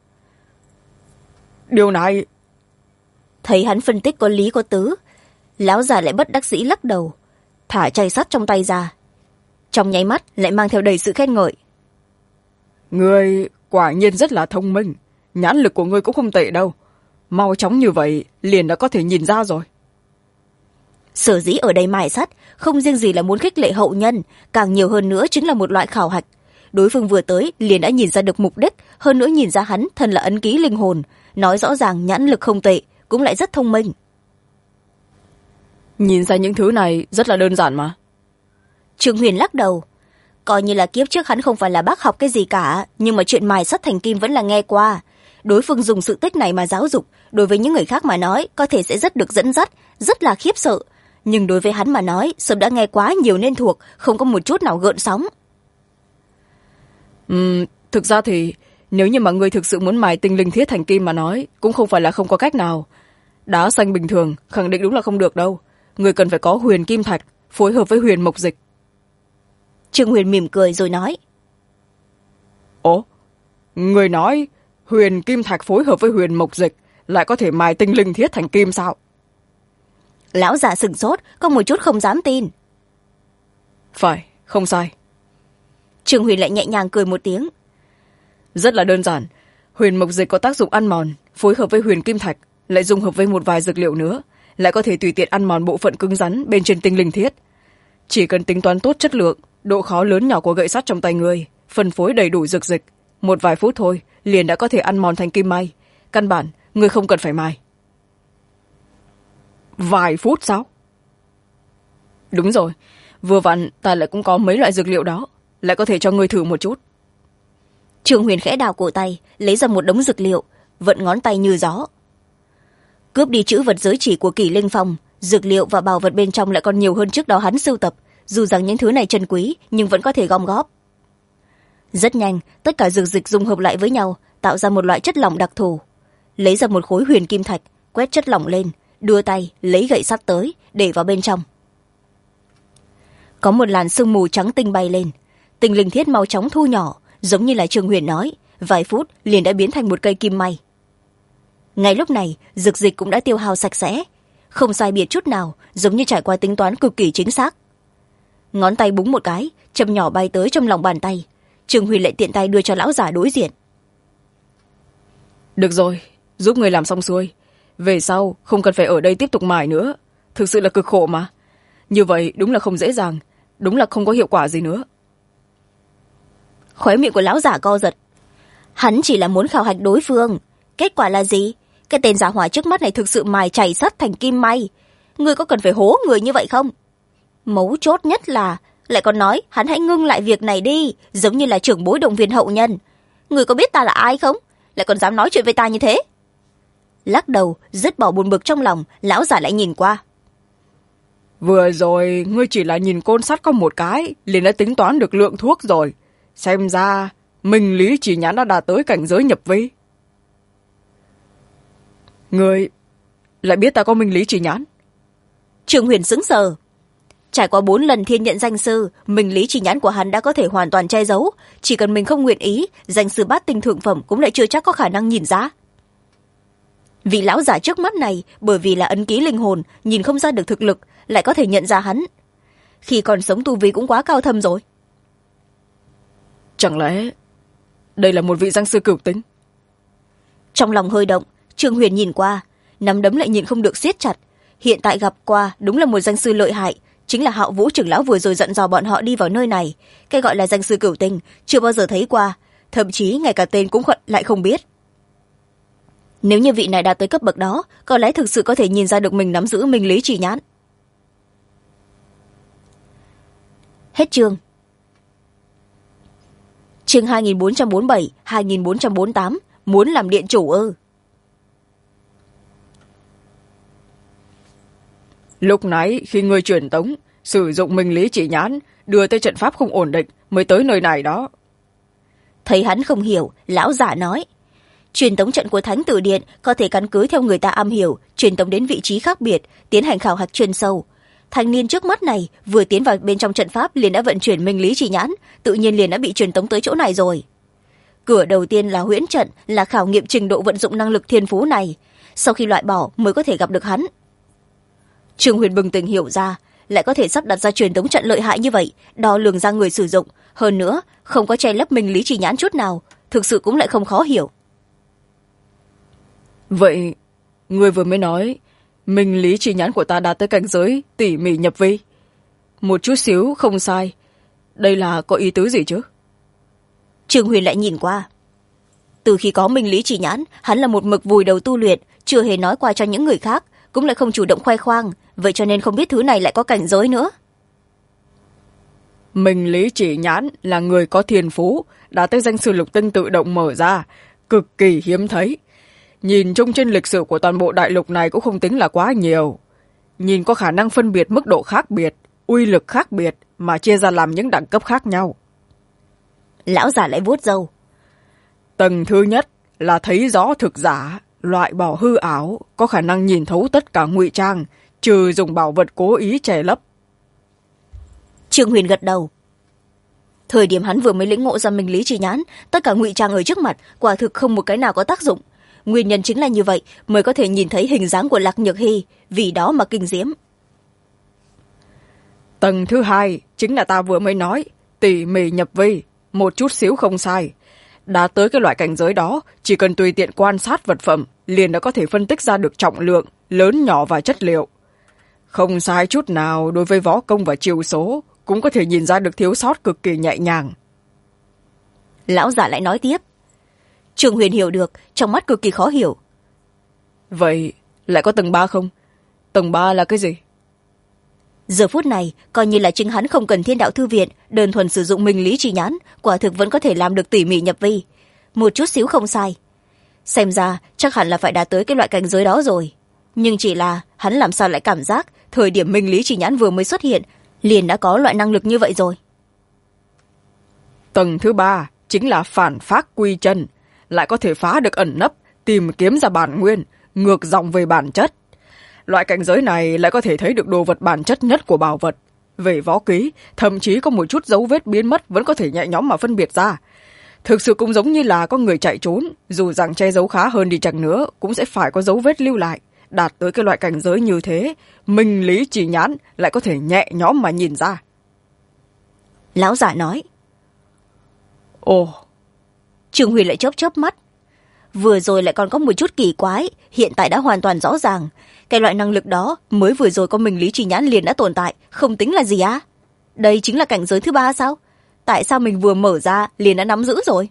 Điều này... Thấy hắn phân tích có lý có tứ, lão già lại bất đắc dĩ lắc đầu, thả chai sắt trong tay ra. Trong nháy mắt lại mang theo đầy sự khen ngợi. Người quả nhiên rất là thông minh, nhãn lực của người cũng không tệ đâu. Mau chóng như vậy liền đã có thể nhìn ra rồi. Sở dĩ ở đây mài sắt không riêng gì là muốn khích lệ hậu nhân, càng nhiều hơn nữa chính là một loại khảo hạch. Đối phương vừa tới liền đã nhìn ra được mục đích, hơn nữa nhìn ra hắn thân là ấn ký linh hồn, nói rõ ràng nhãn lực không tệ, cũng lại rất thông minh. Nhìn ra những thứ này rất là đơn giản mà. Trương Huyền lắc đầu. Coi như là kiếp trước hắn không phải là bác học cái gì cả, nhưng mà chuyện mài sắt thành kim vẫn là nghe qua. Đối phương dùng sự tích này mà giáo dục, đối với những người khác mà nói có thể sẽ rất được dẫn dắt, rất là khiếp sợ. Nhưng đối với hắn mà nói, sớm đã nghe quá nhiều nên thuộc, không có một chút nào gợn sóng. Thực ra thì nếu như mà người thực sự muốn mài tinh linh thiết thành kim mà nói, cũng không phải là không có cách nào. Đá xanh bình thường khẳng định đúng là không được đâu. Người cần phải có huyền kim thạch phối hợp với huyền mộc dịch. Trương Huyền mỉm cười rồi nói. Ồ, người nói huyền kim thạch phối hợp với huyền mộc dịch lại có thể mài tinh linh thiết thành kim sao? Lão già sửng sốt, có một chút không dám tin. Phải, không sai. Trương Huyền lại nhẹ nhàng cười một tiếng. Rất là đơn giản. Huyền mộc dịch có tác dụng ăn mòn, phối hợp với huyền kim thạch, lại dung hợp với một vài dược liệu nữa, lại có thể tùy tiện ăn mòn bộ phận cứng rắn bên trên tinh linh thiết. Chỉ cần tính toán tốt chất lượng, độ khó lớn nhỏ của gậy sắt trong tay người, phân phối đầy đủ dược dịch, một vài phút thôi liền đã có thể ăn mòn thành kim may. Căn bản người không cần phải mài. Vài phút sao? Đúng rồi, vừa vặn ta lại cũng có mấy loại dược liệu đó, lại có thể cho người thử một chút. Trương Huyền khẽ đào cổ tay, lấy ra một đống dược liệu, vận ngón tay như gió. Cướp đi trữ vật giới chỉ của Kỷ Linh Phong, dược liệu và bảo vật bên trong lại còn nhiều hơn trước đó hắn sưu tập. Dù rằng những thứ này chân quý nhưng vẫn có thể gom góp. Rất nhanh, tất cả dược dịch dung hợp lại với nhau, tạo ra một loại chất lỏng đặc thù. Lấy ra một khối huyền kim thạch, quét chất lỏng lên, đưa tay lấy gậy sắt tới để vào bên trong. Có một làn sương mù trắng tinh bay lên, tinh linh thiết mau chóng thu nhỏ, giống như là Trương Huyền nói, vài phút liền đã biến thành một cây kim may. Ngay lúc này, dược dịch cũng đã tiêu hao sạch sẽ, không sai biệt chút nào, giống như trải qua tính toán cực kỳ chính xác. Ngón tay búng một cái, châm nhỏ bay tới trong lòng bàn tay. Trương Huyền lại tiện tay đưa cho lão giả đối diện. Được rồi, giúp người làm xong xuôi. Về sau không cần phải ở đây tiếp tục mài nữa, thực sự là cực khổ mà. Như vậy đúng là không dễ dàng, đúng là không có hiệu quả gì nữa. Khóe miệng của lão giả co giật. Hắn chỉ là muốn khảo hạch đối phương, kết quả là gì? Cái tên giả hỏa trước mắt này thực sự mài chảy sắt thành kim may. Người có cần phải hố người như vậy không? Mấu chốt nhất là lại còn nói hắn hãy ngưng lại việc này đi, giống như là trưởng bối động viên hậu nhân. Người có biết ta là ai không? Lại còn dám nói chuyện với ta như thế? Lắc đầu, dứt bỏ buồn bực trong lòng, lão giả lại nhìn qua. Vừa rồi ngươi chỉ là nhìn côn sắt có một cái liền đã tính toán được lượng thuốc rồi. Xem ra minh lý chỉ nhãn đã đạt tới cảnh giới nhập vi. Ngươi lại biết ta có minh lý chỉ nhãn? Trương Huyền sững sờ. Trải qua 4 lần thiên nhận danh sư, minh lý chỉ nhãn của hắn đã có thể hoàn toàn che giấu. Chỉ cần mình không nguyện ý, danh sư bát tinh thượng phẩm cũng lại chưa chắc có khả năng nhìn ra. Vị lão giả trước mắt này, bởi vì là ấn ký linh hồn, nhìn không ra được thực lực, lại có thể nhận ra hắn. Khi còn sống tu vi cũng quá cao thâm rồi. Chẳng lẽ đây là một vị danh sư cửu tính? Trong lòng hơi động, Trương Huyền nhìn qua, nắm đấm lại nhìn không được siết chặt. Hiện tại gặp qua đúng là một danh sư lợi hại, chính là Hạo Vũ trưởng lão vừa rồi dặn dò bọn họ đi vào nơi này. Cái gọi là danh sư cửu tinh chưa bao giờ thấy qua, thậm chí ngay cả tên cũng lại không biết. Nếu như vị này đạt tới cấp bậc đó, có lẽ thực sự có thể nhìn ra được mình nắm giữ minh lý chỉ nhãn. Hết chương. Chương 2447, 2448, muốn làm điện chủ ư? Lúc nãy khi ngươi truyền tống, sử dụng minh lý chỉ nhãn, đưa tới trận pháp không ổn định mới tới nơi này đó. Thấy hắn không hiểu, lão giả nói. Truyền tống trận của Thánh Tử Điện có thể căn cứ theo người ta am hiểu, truyền tống đến vị trí khác biệt, tiến hành khảo hạch chuyên sâu. Thanh niên trước mắt này vừa tiến vào bên trong trận pháp liền đã vận chuyển minh lý chỉ nhãn, tự nhiên liền đã bị truyền tống tới chỗ này rồi. Cửa đầu tiên là huyễn trận, là khảo nghiệm trình độ vận dụng năng lực thiên phú này. Sau khi loại bỏ mới có thể gặp được hắn. Trương Huyền bừng tỉnh hiểu ra, lại có thể sắp đặt ra truyền tống trận lợi hại như vậy, đo lường ra người sử dụng, hơn nữa không có che lấp minh lý chỉ nhãn chút nào, thực sự cũng lại không khó hiểu. Vậy người vừa mới nói minh lý chỉ nhãn của ta đạt tới cảnh giới tỉ mỉ nhập vi, một chút xíu không sai, đây là có ý tứ gì chứ? Trương Huyền lại nhìn qua. Từ khi có minh lý chỉ nhãn, hắn là một mực vùi đầu tu luyện, chưa hề nói qua cho những người khác, cũng lại không chủ động khoe khoang, vậy cho nên không biết thứ này lại có cảnh giới nữa. Minh lý chỉ nhãn là người có thiên phú, đã tới danh sư lục tinh tự động mở ra, cực kỳ hiếm thấy. Nhìn chung trên lịch sử của toàn bộ đại lục này cũng không tính là quá nhiều. Nhìn có khả năng phân biệt mức độ khác biệt, uy lực khác biệt mà chia ra làm những đẳng cấp khác nhau. Lão giả lại vuốt râu. Tầng thứ nhất là thấy rõ thực giả, loại bỏ hư ảo, có khả năng nhìn thấu tất cả ngụy trang, trừ dùng bảo vật cố ý che lấp. Trương Huyền gật đầu. Thời điểm hắn vừa mới lĩnh ngộ ra minh lý chỉ nhãn, tất cả ngụy trang ở trước mặt quả thực không một cái nào có tác dụng. Nguyên nhân chính là như vậy mới có thể nhìn thấy hình dáng của Lạc Nhược Hy, vì đó mà kinh diễm. Tầng thứ hai chính là ta vừa mới nói, tỉ mỉ nhập vi, một chút xíu không sai. Đã tới cái loại cảnh giới đó, chỉ cần tùy tiện quan sát vật phẩm, liền đã có thể phân tích ra được trọng lượng, lớn nhỏ và chất liệu. Không sai chút nào đối với võ công và chiêu số, cũng có thể nhìn ra được thiếu sót cực kỳ nhẹ nhàng. Lão giả lại nói tiếp. Trương Huyền hiểu được, trong mắt cực kỳ khó hiểu. Vậy lại có tầng 3 không? Tầng 3 là cái gì? Giờ phút này, coi như là chính hắn không cần Thiên Đạo Thư Viện, đơn thuần sử dụng minh lý chi nhãn, quả thực vẫn có thể làm được tỉ mỉ nhập vi. Một chút xíu không sai. Xem ra, chắc hẳn là phải đạt tới cái loại cảnh giới đó rồi. Nhưng chỉ là, hắn làm sao lại cảm giác, thời điểm minh lý chi nhãn vừa mới xuất hiện, liền đã có loại năng lực như vậy rồi. Tầng thứ 3 chính là phản phác quy chân, lại có thể phá được ẩn nấp, tìm kiếm ra bản nguyên, ngược dòng về bản chất. Loại cảnh giới này lại có thể thấy được đồ vật bản chất nhất của bảo vật. Về võ ký, thậm chí có một chút dấu vết biến mất vẫn có thể nhẹ nhõm mà phân biệt ra. Thực sự cũng giống như là có người chạy trốn, dù rằng che giấu khá hơn đi chăng nữa, cũng sẽ phải có dấu vết lưu lại. Đạt tới cái loại cảnh giới như thế, minh lý chỉ nhãn lại có thể nhẹ nhõm mà nhìn ra. Lão giả nói. Ồ. Trương Huyền lại chớp chớp mắt. Vừa rồi lại còn có một chút kỳ quái, hiện tại đã hoàn toàn rõ ràng. Cái loại năng lực đó mới vừa rồi có minh lý chỉ nhãn liền đã tồn tại, không tính là gì á? Đây chính là cảnh giới thứ 3 sao? Tại sao mình vừa mở ra liền đã nắm giữ rồi?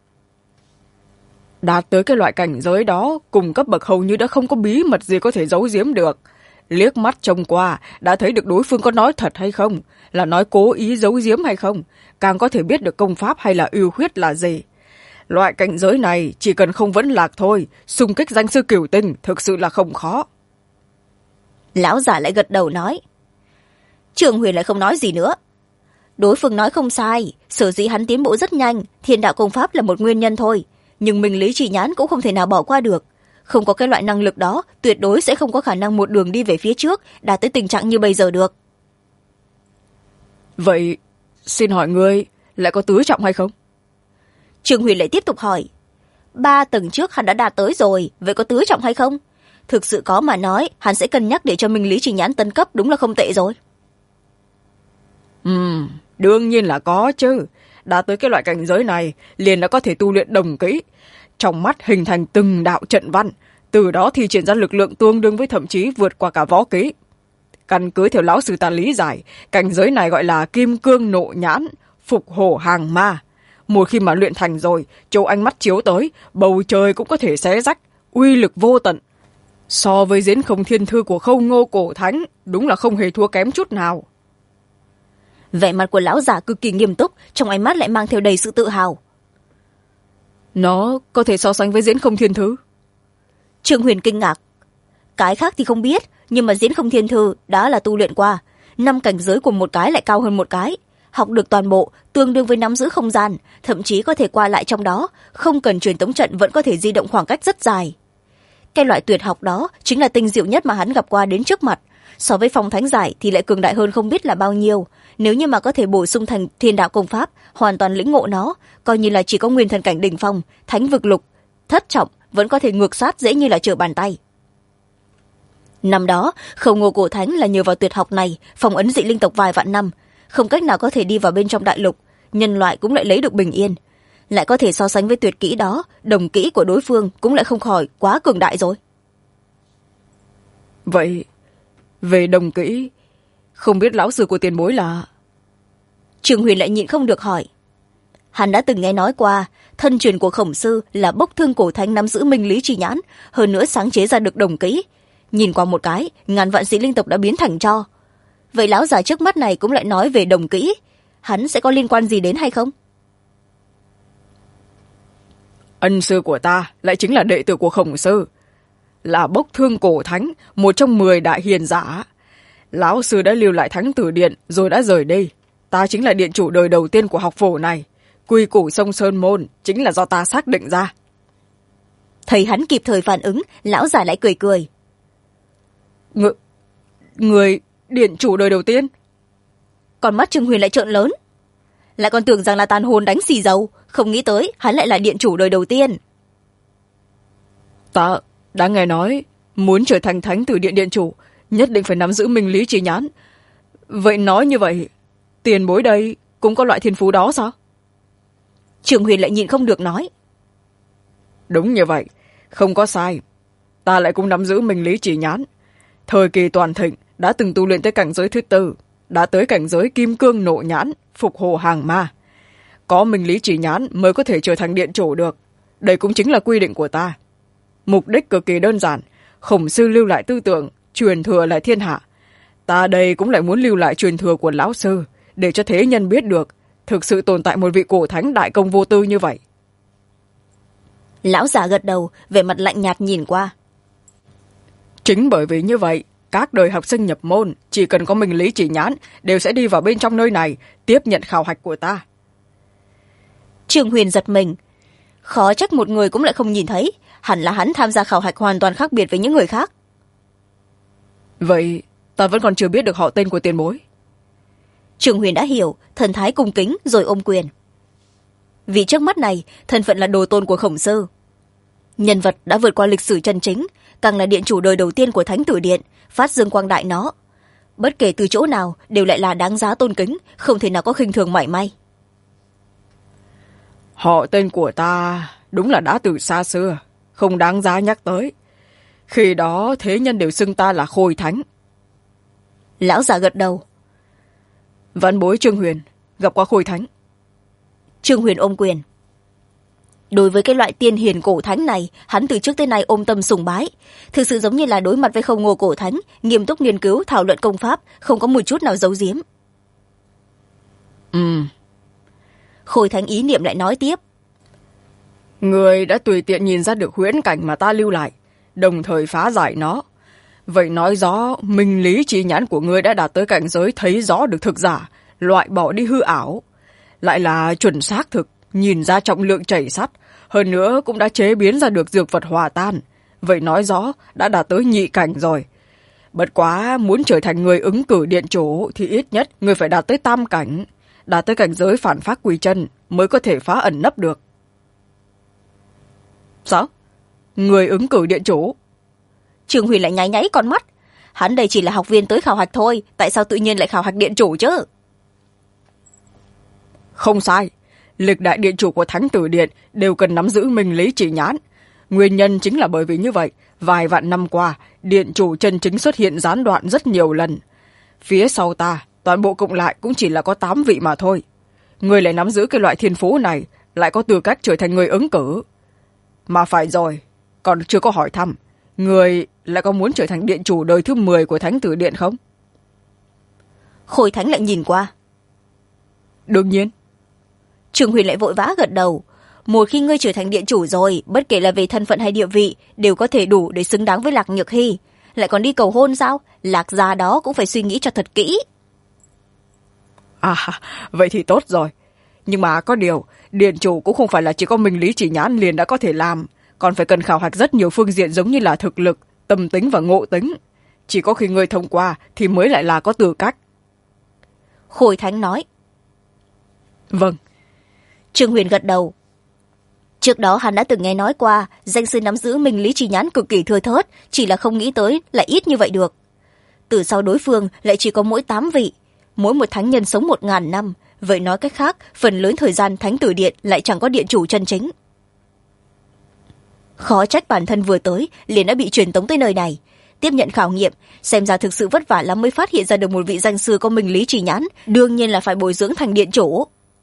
Đạt tới cái loại cảnh giới đó, cùng cấp bậc hầu như đã không có bí mật gì có thể giấu giếm được. Liếc mắt trông qua, đã thấy được đối phương có nói thật hay không, là nói cố ý giấu giếm hay không, càng có thể biết được công pháp hay là ưu khuyết là gì. Loại cảnh giới này, chỉ cần không vấn lạc thôi, xung kích danh sư cửu tinh thực sự là không khó. Lão giả lại gật đầu nói. Trương Huyền lại không nói gì nữa. Đối phương nói không sai, sở dĩ hắn tiến bộ rất nhanh, Thiên Đạo công pháp là một nguyên nhân thôi, nhưng minh lý chỉ nhãn cũng không thể nào bỏ qua được. Không có cái loại năng lực đó, tuyệt đối sẽ không có khả năng một đường đi về phía trước, đạt tới tình trạng như bây giờ được. Vậy, xin hỏi ngươi, lại có tứ trọng hay không? Trương Huyền lại tiếp tục hỏi. 3 tầng trước hắn đã đạt tới rồi, vậy có tứ trọng hay không? Thực sự có mà nói, hắn sẽ cân nhắc để cho minh lý chỉ nhãn tấn cấp, đúng là không tệ rồi. Đương nhiên là có chứ. Đã tới cái loại cảnh giới này, liền đã có thể tu luyện đồng kỹ. Trong mắt hình thành từng đạo trận văn, từ đó thì triển ra lực lượng tương đương với thậm chí vượt qua cả võ kỹ. Căn cứ theo lão sư ta lý giải, cảnh giới này gọi là kim cương nộ nhãn, phục hổ hàng ma. Một khi mà luyện thành rồi, chỗ ánh mắt chiếu tới, bầu trời cũng có thể xé rách, uy lực vô tận. So với Diễn Không Thiên Thư của Khâu Ngô Cổ Thánh, đúng là không hề thua kém chút nào. Vẻ mặt của lão giả cực kỳ nghiêm túc, trong ánh mắt lại mang theo đầy sự tự hào. Nó có thể so sánh với Diễn Không Thiên Thư? Trương Huyền kinh ngạc. Cái khác thì không biết, nhưng mà Diễn Không Thiên Thư đã là tu luyện qua. 5 cảnh giới của một cái lại cao hơn một cái. Học được toàn bộ, tương đương với nắm giữ không gian, thậm chí có thể qua lại trong đó, không cần truyền tống trận vẫn có thể di động khoảng cách rất dài. Cái loại tuyệt học đó chính là tinh diệu nhất mà hắn gặp qua đến trước mặt. So với Phong Thánh Giải thì lại cường đại hơn không biết là bao nhiêu. Nếu như mà có thể bổ sung thành Thiên Đạo công pháp, hoàn toàn lĩnh ngộ nó, coi như là chỉ có nguyên thần cảnh đỉnh phong, thánh vực lục, thất trọng vẫn có thể ngược sát dễ như là trở bàn tay. Năm đó, Khâu Ngô Cổ Thánh là nhờ vào tuyệt học này phong ấn dị linh tộc vài vạn năm, không cách nào có thể đi vào bên trong đại lục, nhân loại cũng lại lấy được bình yên. Lại có thể so sánh với tuyệt kỹ đó, đồng kỹ của đối phương cũng lại không khỏi quá cường đại rồi. Vậy, về đồng kỹ, không biết lão sư của tiền bối là... Trương Huyền lại nhịn không được hỏi. Hắn đã từng nghe nói qua, thân truyền của Khổng sư là Bốc Thương Cổ Thánh nắm giữ minh lý chi nhãn, hơn nữa sáng chế ra được đồng kỹ. Nhìn qua một cái, ngàn vạn dị linh tộc đã biến thành tro. Vậy lão già trước mắt này cũng lại nói về đồng kỹ, hắn sẽ có liên quan gì đến hay không? Ân sư của ta lại chính là đệ tử của Khổng sư, là Bốc Thương Cổ Thánh, một trong 10 đại hiền giả. Lão sư đã lưu lại Thánh Tử Điện rồi đã rời đi. Ta chính là điện chủ đời đầu tiên của học phổ này. Quy củ sông Sơn Môn chính là do ta xác định ra. Thấy hắn kịp thời phản ứng, lão già lại cười cười. Người điện chủ đời đầu tiên? Còn mắt Trương Huyền lại trợn lớn. Lại còn tưởng rằng là tàn hồn đánh xì dầu, không nghĩ tới hắn lại là điện chủ đời đầu tiên. Ta đã nghe nói, muốn trở thành Thánh Tử Điện điện chủ, nhất định phải nắm giữ minh lý chi nhãn. Vậy nói như vậy, tiền bối đây cũng có loại thiên phú đó sao? Trường Huyền lại nhịn không được nói. Đúng như vậy, không có sai. Ta lại cũng nắm giữ minh lý chỉ nhãn. Thời kỳ toàn thịnh đã từng tu luyện tới cảnh giới thứ tư, đã tới cảnh giới kim cương nộ nhãn, phục hồ hàng ma. Có minh lý chỉ nhãn mới có thể trở thành điện chủ được. Đây cũng chính là quy định của ta. Mục đích cực kỳ đơn giản, Khổng sư lưu lại tư tưởng, truyền thừa lại thiên hạ. Ta đây cũng lại muốn lưu lại truyền thừa của lão sư, để cho thế nhân biết được thực sự tồn tại một vị cổ thánh đại công vô tư như vậy. Lão già gật đầu, vẻ mặt lạnh nhạt nhìn qua. Chính bởi vì như vậy, các đời học sinh nhập môn chỉ cần có minh lý chỉ nhãn đều sẽ đi vào bên trong nơi này tiếp nhận khảo hạch của ta. Trường Huyền giật mình. Khó trách một người cũng lại không nhìn thấy, hẳn là hắn tham gia khảo hạch hoàn toàn khác biệt với những người khác. Vậy ta vẫn còn chưa biết được họ tên của tiền bối. Trường Huyền đã hiểu, thần thái cung kính rồi ôm quyền. Vì trước mắt này, thân phận là đồ tôn của Khổng sư. Nhân vật đã vượt qua lịch sử chân chính, càng là điện chủ đời đầu tiên của Thánh Tử Điện, phát dương quang đại nó. Bất kể từ chỗ nào đều lại là đáng giá tôn kính, không thể nào có khinh thường mảy may. Họ tên của ta đúng là đã từ xa xưa, không đáng giá nhắc tới. Khi đó thế nhân đều xưng ta là Khôi Thánh. Lão già gật đầu. Vãn bối Trương Huyền gặp qua Khôi Thánh. Trương Huyền ôm quyền. Đối với cái loại tiên hiền cổ thánh này, hắn từ trước tới nay ôm tâm sùng bái. Thực sự giống như là đối mặt với Không Ngô cổ thánh, nghiêm túc nghiên cứu thảo luận công pháp, không có một chút nào giấu giếm. Khôi Thánh ý niệm lại nói tiếp. Người đã tùy tiện nhìn ra được huyễn cảnh mà ta lưu lại, đồng thời phá giải nó. Vậy nói rõ minh lý chỉ nhãn của ngươi đã đạt tới cảnh giới thấy rõ được thực giả, loại bỏ đi hư ảo. Lại là chuẩn xác thực, nhìn ra trọng lượng chảy sắt, hơn nữa cũng đã chế biến ra được dược vật hòa tan. Vậy nói rõ đã đạt tới nhị cảnh rồi. Bất quá muốn trở thành người ứng cử điện chủ thì ít nhất người phải đạt tới tam cảnh, đạt tới cảnh giới phản phát quy chân mới có thể phá ẩn nấp được. Sao? Người ứng cử điện chủ? Trường Huyền lại nháy nháy con mắt. Hắn đây chỉ là học viên tới khảo hạch thôi, tại sao tự nhiên lại khảo hạch điện chủ chứ? Không sai, lịch đại điện chủ của Thánh Tử Điện đều cần nắm giữ minh lý chỉ nhãn. Nguyên nhân chính là bởi vì như vậy, vài vạn năm qua, điện chủ chân chính xuất hiện gián đoạn rất nhiều lần. Phía sau ta, toàn bộ cộng lại cũng chỉ là có 8 vị mà thôi. Người lại nắm giữ cái loại thiên phú này, lại có tư cách trở thành người ứng cử. Mà phải rồi, còn chưa có hỏi thăm, người lại có muốn trở thành điện chủ đời thứ 10 của Thánh Tử Điện không? Khôi Thánh lại nhìn qua. Đương nhiên. Trường Huyền lại vội vã gật đầu. Một khi ngươi trở thành điện chủ rồi, bất kể là về thân phận hay địa vị, đều có thể đủ để xứng đáng với Lạc Nhược Hy. Lại còn đi cầu hôn sao? Lạc gia đó cũng phải suy nghĩ cho thật kỹ. À, vậy thì tốt rồi. Nhưng mà có điều, điện chủ cũng không phải là chỉ có minh lý chỉ nhãn liền đã có thể làm, còn phải cần khảo hạch rất nhiều phương diện giống như là thực lực, tâm tính và ngộ tính. Chỉ có khi người thông qua thì mới lại là có tư cách. Khôi Thánh nói. Vâng. Trương Huyền gật đầu. Trước đó hắn đã từng nghe nói qua danh sư nắm giữ minh lý chỉ nhãn cực kỳ thưa thớt, chỉ là không nghĩ tới lại ít như vậy được. Từ sau đối phương lại chỉ có mỗi 8 vị, mỗi một thánh nhân sống 1000 năm. Vậy nói cách khác, phần lớn thời gian Thánh Tử Điện lại chẳng có điện chủ chân chính. Khó trách bản thân vừa tới liền đã bị truyền tống tới nơi này, tiếp nhận khảo nghiệm, xem ra thực sự vất vả lắm mới phát hiện ra được một vị danh sư có minh lý chỉ nhãn, đương nhiên là phải bồi dưỡng thành điện chủ.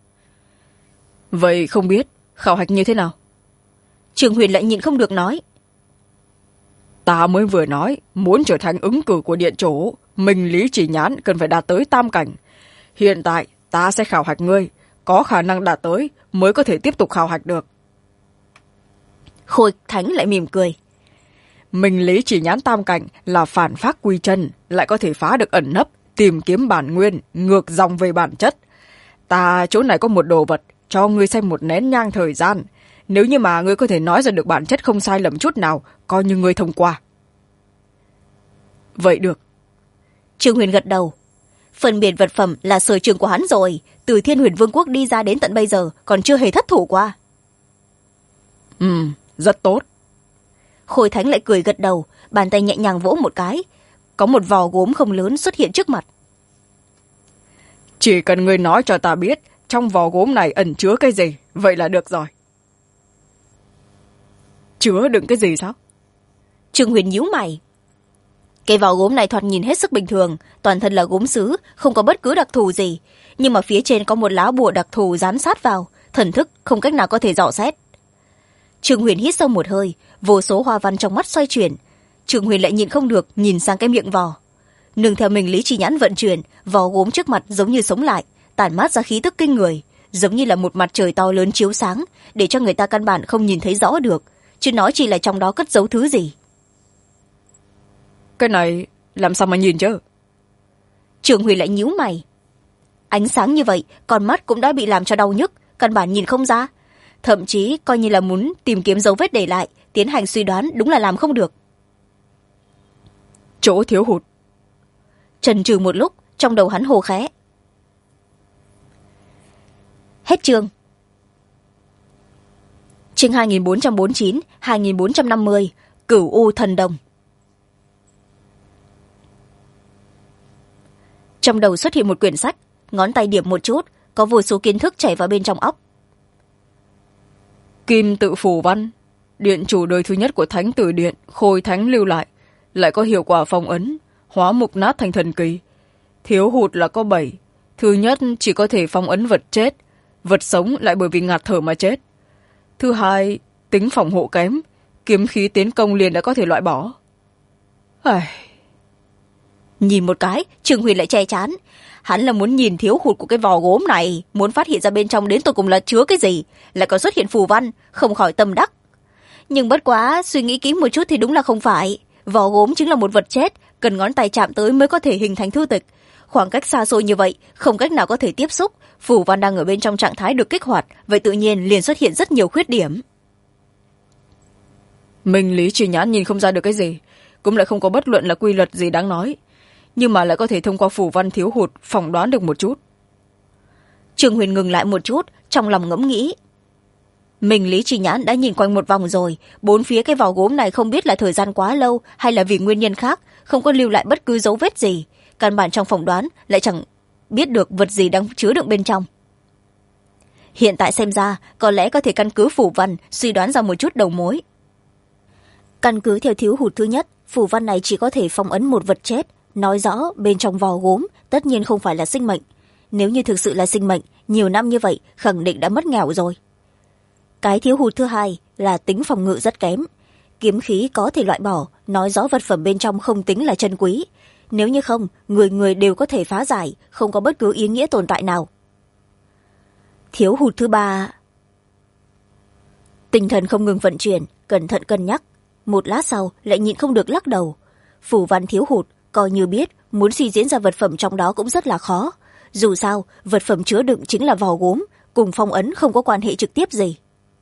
Vậy không biết khảo hạch như thế nào? Trường Huyền lại nhịn không được nói. Ta mới vừa nói, muốn trở thành ứng cử của điện chủ, minh lý chỉ nhãn cần phải đạt tới tam cảnh. Hiện tại ta sẽ khảo hạch ngươi, có khả năng đạt tới mới có thể tiếp tục khảo hạch được. Khôi Thánh lại mỉm cười. Minh lý chỉ nhãn tam cảnh là phản phát quy chân, lại có thể phá được ẩn nấp, tìm kiếm bản nguyên, ngược dòng về bản chất. Ta chỗ này có một đồ vật, cho ngươi xem một nén nhang thời gian. Nếu như mà ngươi có thể nói ra được bản chất không sai lầm chút nào, coi như ngươi thông qua. Vậy được. Trương Huyền gật đầu. Phân biệt vật phẩm là sở trường của hắn rồi, từ Thiên Huyền Vương quốc đi ra đến tận bây giờ còn chưa hề thất thủ qua. Rất tốt. Khôi Thánh lại cười gật đầu, bàn tay nhẹ nhàng vỗ một cái, có một vò gốm không lớn xuất hiện trước mặt. Chỉ cần ngươi nói cho ta biết trong vò gốm này ẩn chứa cái gì, vậy là được rồi. Chứa đựng cái gì sao? Trương Huyền nhíu mày. Cái vỏ gốm này thoạt nhìn hết sức bình thường, toàn thân là gốm sứ, không có bất cứ đặc thù gì, nhưng mà phía trên có một lá bùa đặc thù dán sát vào, thần thức không cách nào có thể dò xét. Trương Huyền hít sâu một hơi, vô số hoa văn trong mắt xoay chuyển. Trương Huyền lại nhịn không được nhìn sang cái miệng vò. Nương theo mình lý trí nhãn vận chuyển, vò gốm trước mặt giống như sống lại, tản mát ra khí tức kinh người, giống như là một mặt trời to lớn chiếu sáng, để cho người ta căn bản không nhìn thấy rõ được, chứ nói chỉ là trong đó cất giấu thứ gì. Cái này làm sao mà nhìn chứ? Trương Huyền lại nhíu mày. Ánh sáng như vậy, con mắt cũng đã bị làm cho đau nhức, căn bản nhìn không ra. Thậm chí coi như là muốn tìm kiếm dấu vết để lại, tiến hành suy đoán đúng là làm không được. Chỗ thiếu hụt. Chần chừ một lúc, trong đầu hắn hô khẽ. Hết chương. Chương 2449, 2450, Cửu U Thần Đồng. Trong đầu xuất hiện một quyển sách, ngón tay điểm một chút, có vô số kiến thức chảy vào bên trong óc. Kim tự phù văn, điện chủ đời thứ nhất của Thánh Tử Điện, Khôi Thánh lưu lại có hiệu quả phong ấn, hóa mục nát thành thần kỳ. Thiếu hụt là có 7. Thứ nhất chỉ có thể phong ấn vật chết, vật sống lại bởi vì ngạt thở mà chết. Thứ hai, tính phòng hộ kém, kiếm khí tiến công liền đã có thể loại bỏ. Nhìn một cái, Trương Huyền lại che chán. Hắn là muốn nhìn thiếu hụt của cái vò gốm này, muốn phát hiện ra bên trong đến tột cùng là chứa cái gì, lại còn xuất hiện phù văn, không khỏi tâm đắc. Nhưng bất quá, suy nghĩ kỹ một chút thì đúng là không phải. Vò gốm chính là một vật chết, cần ngón tay chạm tới mới có thể hình thành thư tịch. Khoảng cách xa xôi như vậy, không cách nào có thể tiếp xúc, phù văn đang ở bên trong trạng thái được kích hoạt, vậy tự nhiên liền xuất hiện rất nhiều khuyết điểm. Mình lý trí nhãn nhìn không ra được cái gì, cũng lại không có bất luận là quy luật gì đáng nói, nhưng mà lại có thể thông qua phù văn thiếu hụt phỏng đoán được một chút. Trương Huyền ngừng lại một chút, trong lòng ngẫm nghĩ. Mình lý trí nhãn đã nhìn quanh một vòng rồi, bốn phía cái vỏ gốm này không biết là thời gian quá lâu hay là vì nguyên nhân khác, không có lưu lại bất cứ dấu vết gì, căn bản trong phỏng đoán lại chẳng biết được vật gì đang chứa đựng bên trong. Hiện tại xem ra, có lẽ có thể căn cứ phù văn suy đoán ra một chút đầu mối. Căn cứ theo thiếu hụt thứ nhất, phù văn này chỉ có thể phong ấn một vật chết, nói rõ bên trong vò gốm tất nhiên không phải là sinh mệnh. Nếu như thực sự là sinh mệnh, nhiều năm như vậy khẳng định đã mất nghèo rồi. Cái thiếu hụt thứ hai là tính phòng ngự rất kém. Kiếm khí có thể loại bỏ, nói rõ vật phẩm bên trong không tính là chân quý. Nếu như không, người người đều có thể phá giải, không có bất cứ ý nghĩa tồn tại nào. Thiếu hụt thứ ba. Tinh thần không ngừng vận chuyển, cẩn thận cân nhắc. Một lát sau lại nhịn không được lắc đầu. Phù văn thiếu hụt, coi như biết, muốn suy diễn ra vật phẩm trong đó cũng rất là khó. Dù sao, vật phẩm chứa đựng chính là vò gốm, cùng phong ấn không có quan hệ trực tiếp gì.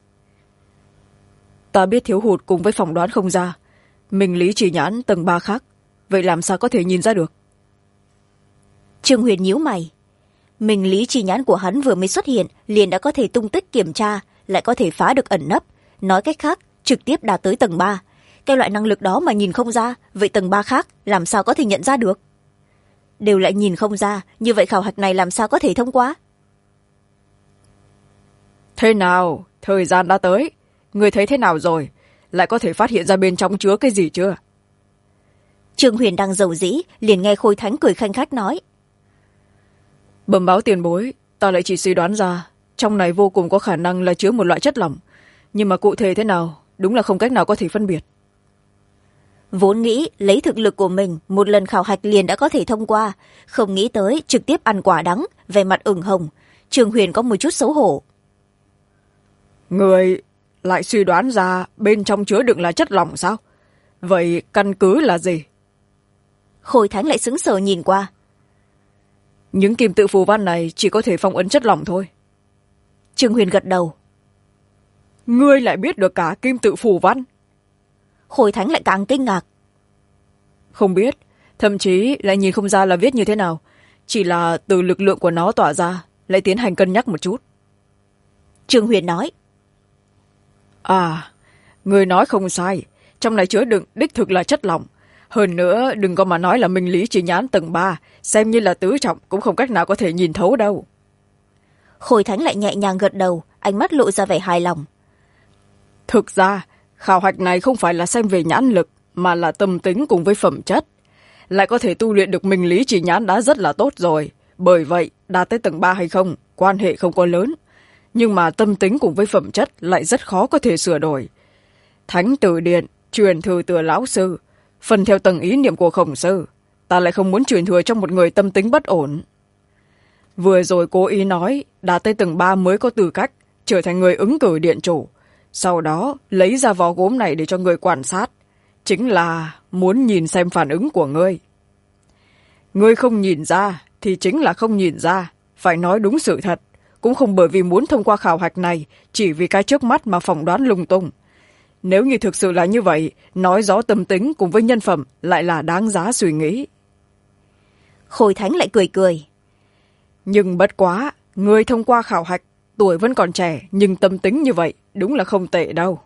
Ta biết thiếu hụt cùng với phỏng đoán không ra. Mình lý trí nhãn tầng 3 khác, vậy làm sao có thể nhìn ra được? Trương Huyền nhíu mày. Mình lý trí nhãn của hắn vừa mới xuất hiện, liền đã có thể tung tích kiểm tra, lại có thể phá được ẩn nấp. Nói cách khác, trực tiếp đạt tới tầng 3. Cái loại năng lực đó mà nhìn không ra, vậy tầng 3 khác làm sao có thể nhận ra được? Đều lại nhìn không ra, như vậy khảo hạch này làm sao có thể thông qua? Thế nào? Thời gian đã tới. Người thấy thế nào rồi? Lại có thể phát hiện ra bên trong chứa cái gì chưa? Trương Huyền đang giàu dĩ, liền nghe Khôi Thánh cười khanh khách nói. Bẩm báo tiền bối, ta lại chỉ suy đoán ra, trong này vô cùng có khả năng là chứa một loại chất lỏng. Nhưng mà cụ thể thế nào, đúng là không cách nào có thể phân biệt. Vốn nghĩ lấy thực lực của mình, một lần khảo hạch liền đã có thể thông qua, không nghĩ tới trực tiếp ăn quả đắng, về mặt ửng hồng. Trương Huyền có một chút xấu hổ. Người lại suy đoán ra bên trong chứa đựng là chất lỏng sao? Vậy căn cứ là gì? Khôi Thánh lại sững sờ nhìn qua. Những kim tự phù văn này chỉ có thể phong ấn chất lỏng thôi. Trương Huyền gật đầu. Ngươi lại biết được cả kim tự phù văn? Khôi Thánh lại càng kinh ngạc. Không biết, thậm chí lại nhìn không ra là viết như thế nào, chỉ là từ lực lượng của nó tỏa ra, lại tiến hành cân nhắc một chút. Trương Huyền nói. À, người nói không sai, trong này chứa đựng đích thực là chất lỏng. Hơn nữa, đừng có mà nói là minh lý chỉ nhãn tầng 3, xem như là tứ trọng cũng không cách nào có thể nhìn thấu đâu. Khôi Thánh lại nhẹ nhàng gật đầu, ánh mắt lộ ra vẻ hài lòng. Thực ra khảo hạch này không phải là xem về nhãn lực mà là tâm tính cùng với phẩm chất. Lại có thể tu luyện được minh lý chỉ nhãn đã rất là tốt rồi. Bởi vậy đạt tới tầng 3 hay không quan hệ không có lớn, nhưng mà tâm tính cùng với phẩm chất lại rất khó có thể sửa đổi. Thánh Tử Điện truyền thừa từ lão sư, phần theo tầng ý niệm của Khổng sư, ta lại không muốn truyền thừa trong một người tâm tính bất ổn. Vừa rồi cố ý nói đạt tới tầng 3 mới có tư cách trở thành người ứng cử điện chủ, sau đó lấy ra vỏ gốm này để cho người quan sát, chính là muốn nhìn xem phản ứng của ngươi. Ngươi không nhìn ra thì chính là không nhìn ra, phải nói đúng sự thật, cũng không bởi vì muốn thông qua khảo hạch này chỉ vì cái trước mắt mà phỏng đoán lung tung. Nếu như thực sự là như vậy, nói rõ tâm tính cùng với nhân phẩm lại là đáng giá suy nghĩ. Khôi Thánh lại cười cười. Nhưng bất quá, người thông qua khảo hạch, tuổi vẫn còn trẻ nhưng tâm tính như vậy đúng là không tệ đâu.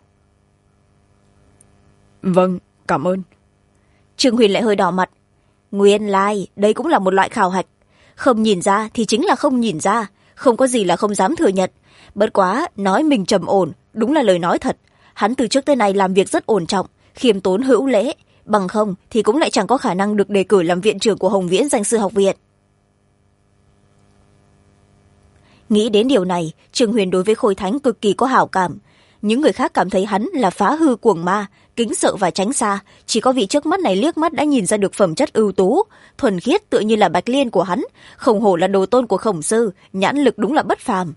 Vâng, cảm ơn. Trương Huyền lại hơi đỏ mặt. Nguyên lai, đây cũng là một loại khảo hạch. Không nhìn ra thì chính là không nhìn ra, không có gì là không dám thừa nhận. Bất quá, nói mình trầm ổn, đúng là lời nói thật. Hắn từ trước tới nay làm việc rất ổn trọng, khiêm tốn hữu lễ, bằng không thì cũng lại chẳng có khả năng được đề cử làm viện trưởng của Hồng Viễn Danh Sư Học Viện. Nghĩ đến điều này, Trương Huyền đối với Khôi Thánh cực kỳ có hảo cảm. Những người khác cảm thấy hắn là phá hư cuồng ma, kính sợ và tránh xa, chỉ có vị trước mắt này liếc mắt đã nhìn ra được phẩm chất ưu tú, thuần khiết tựa như là Bạch Liên của hắn, không hổ là đồ tôn của Khổng sư, nhãn lực đúng là bất phàm.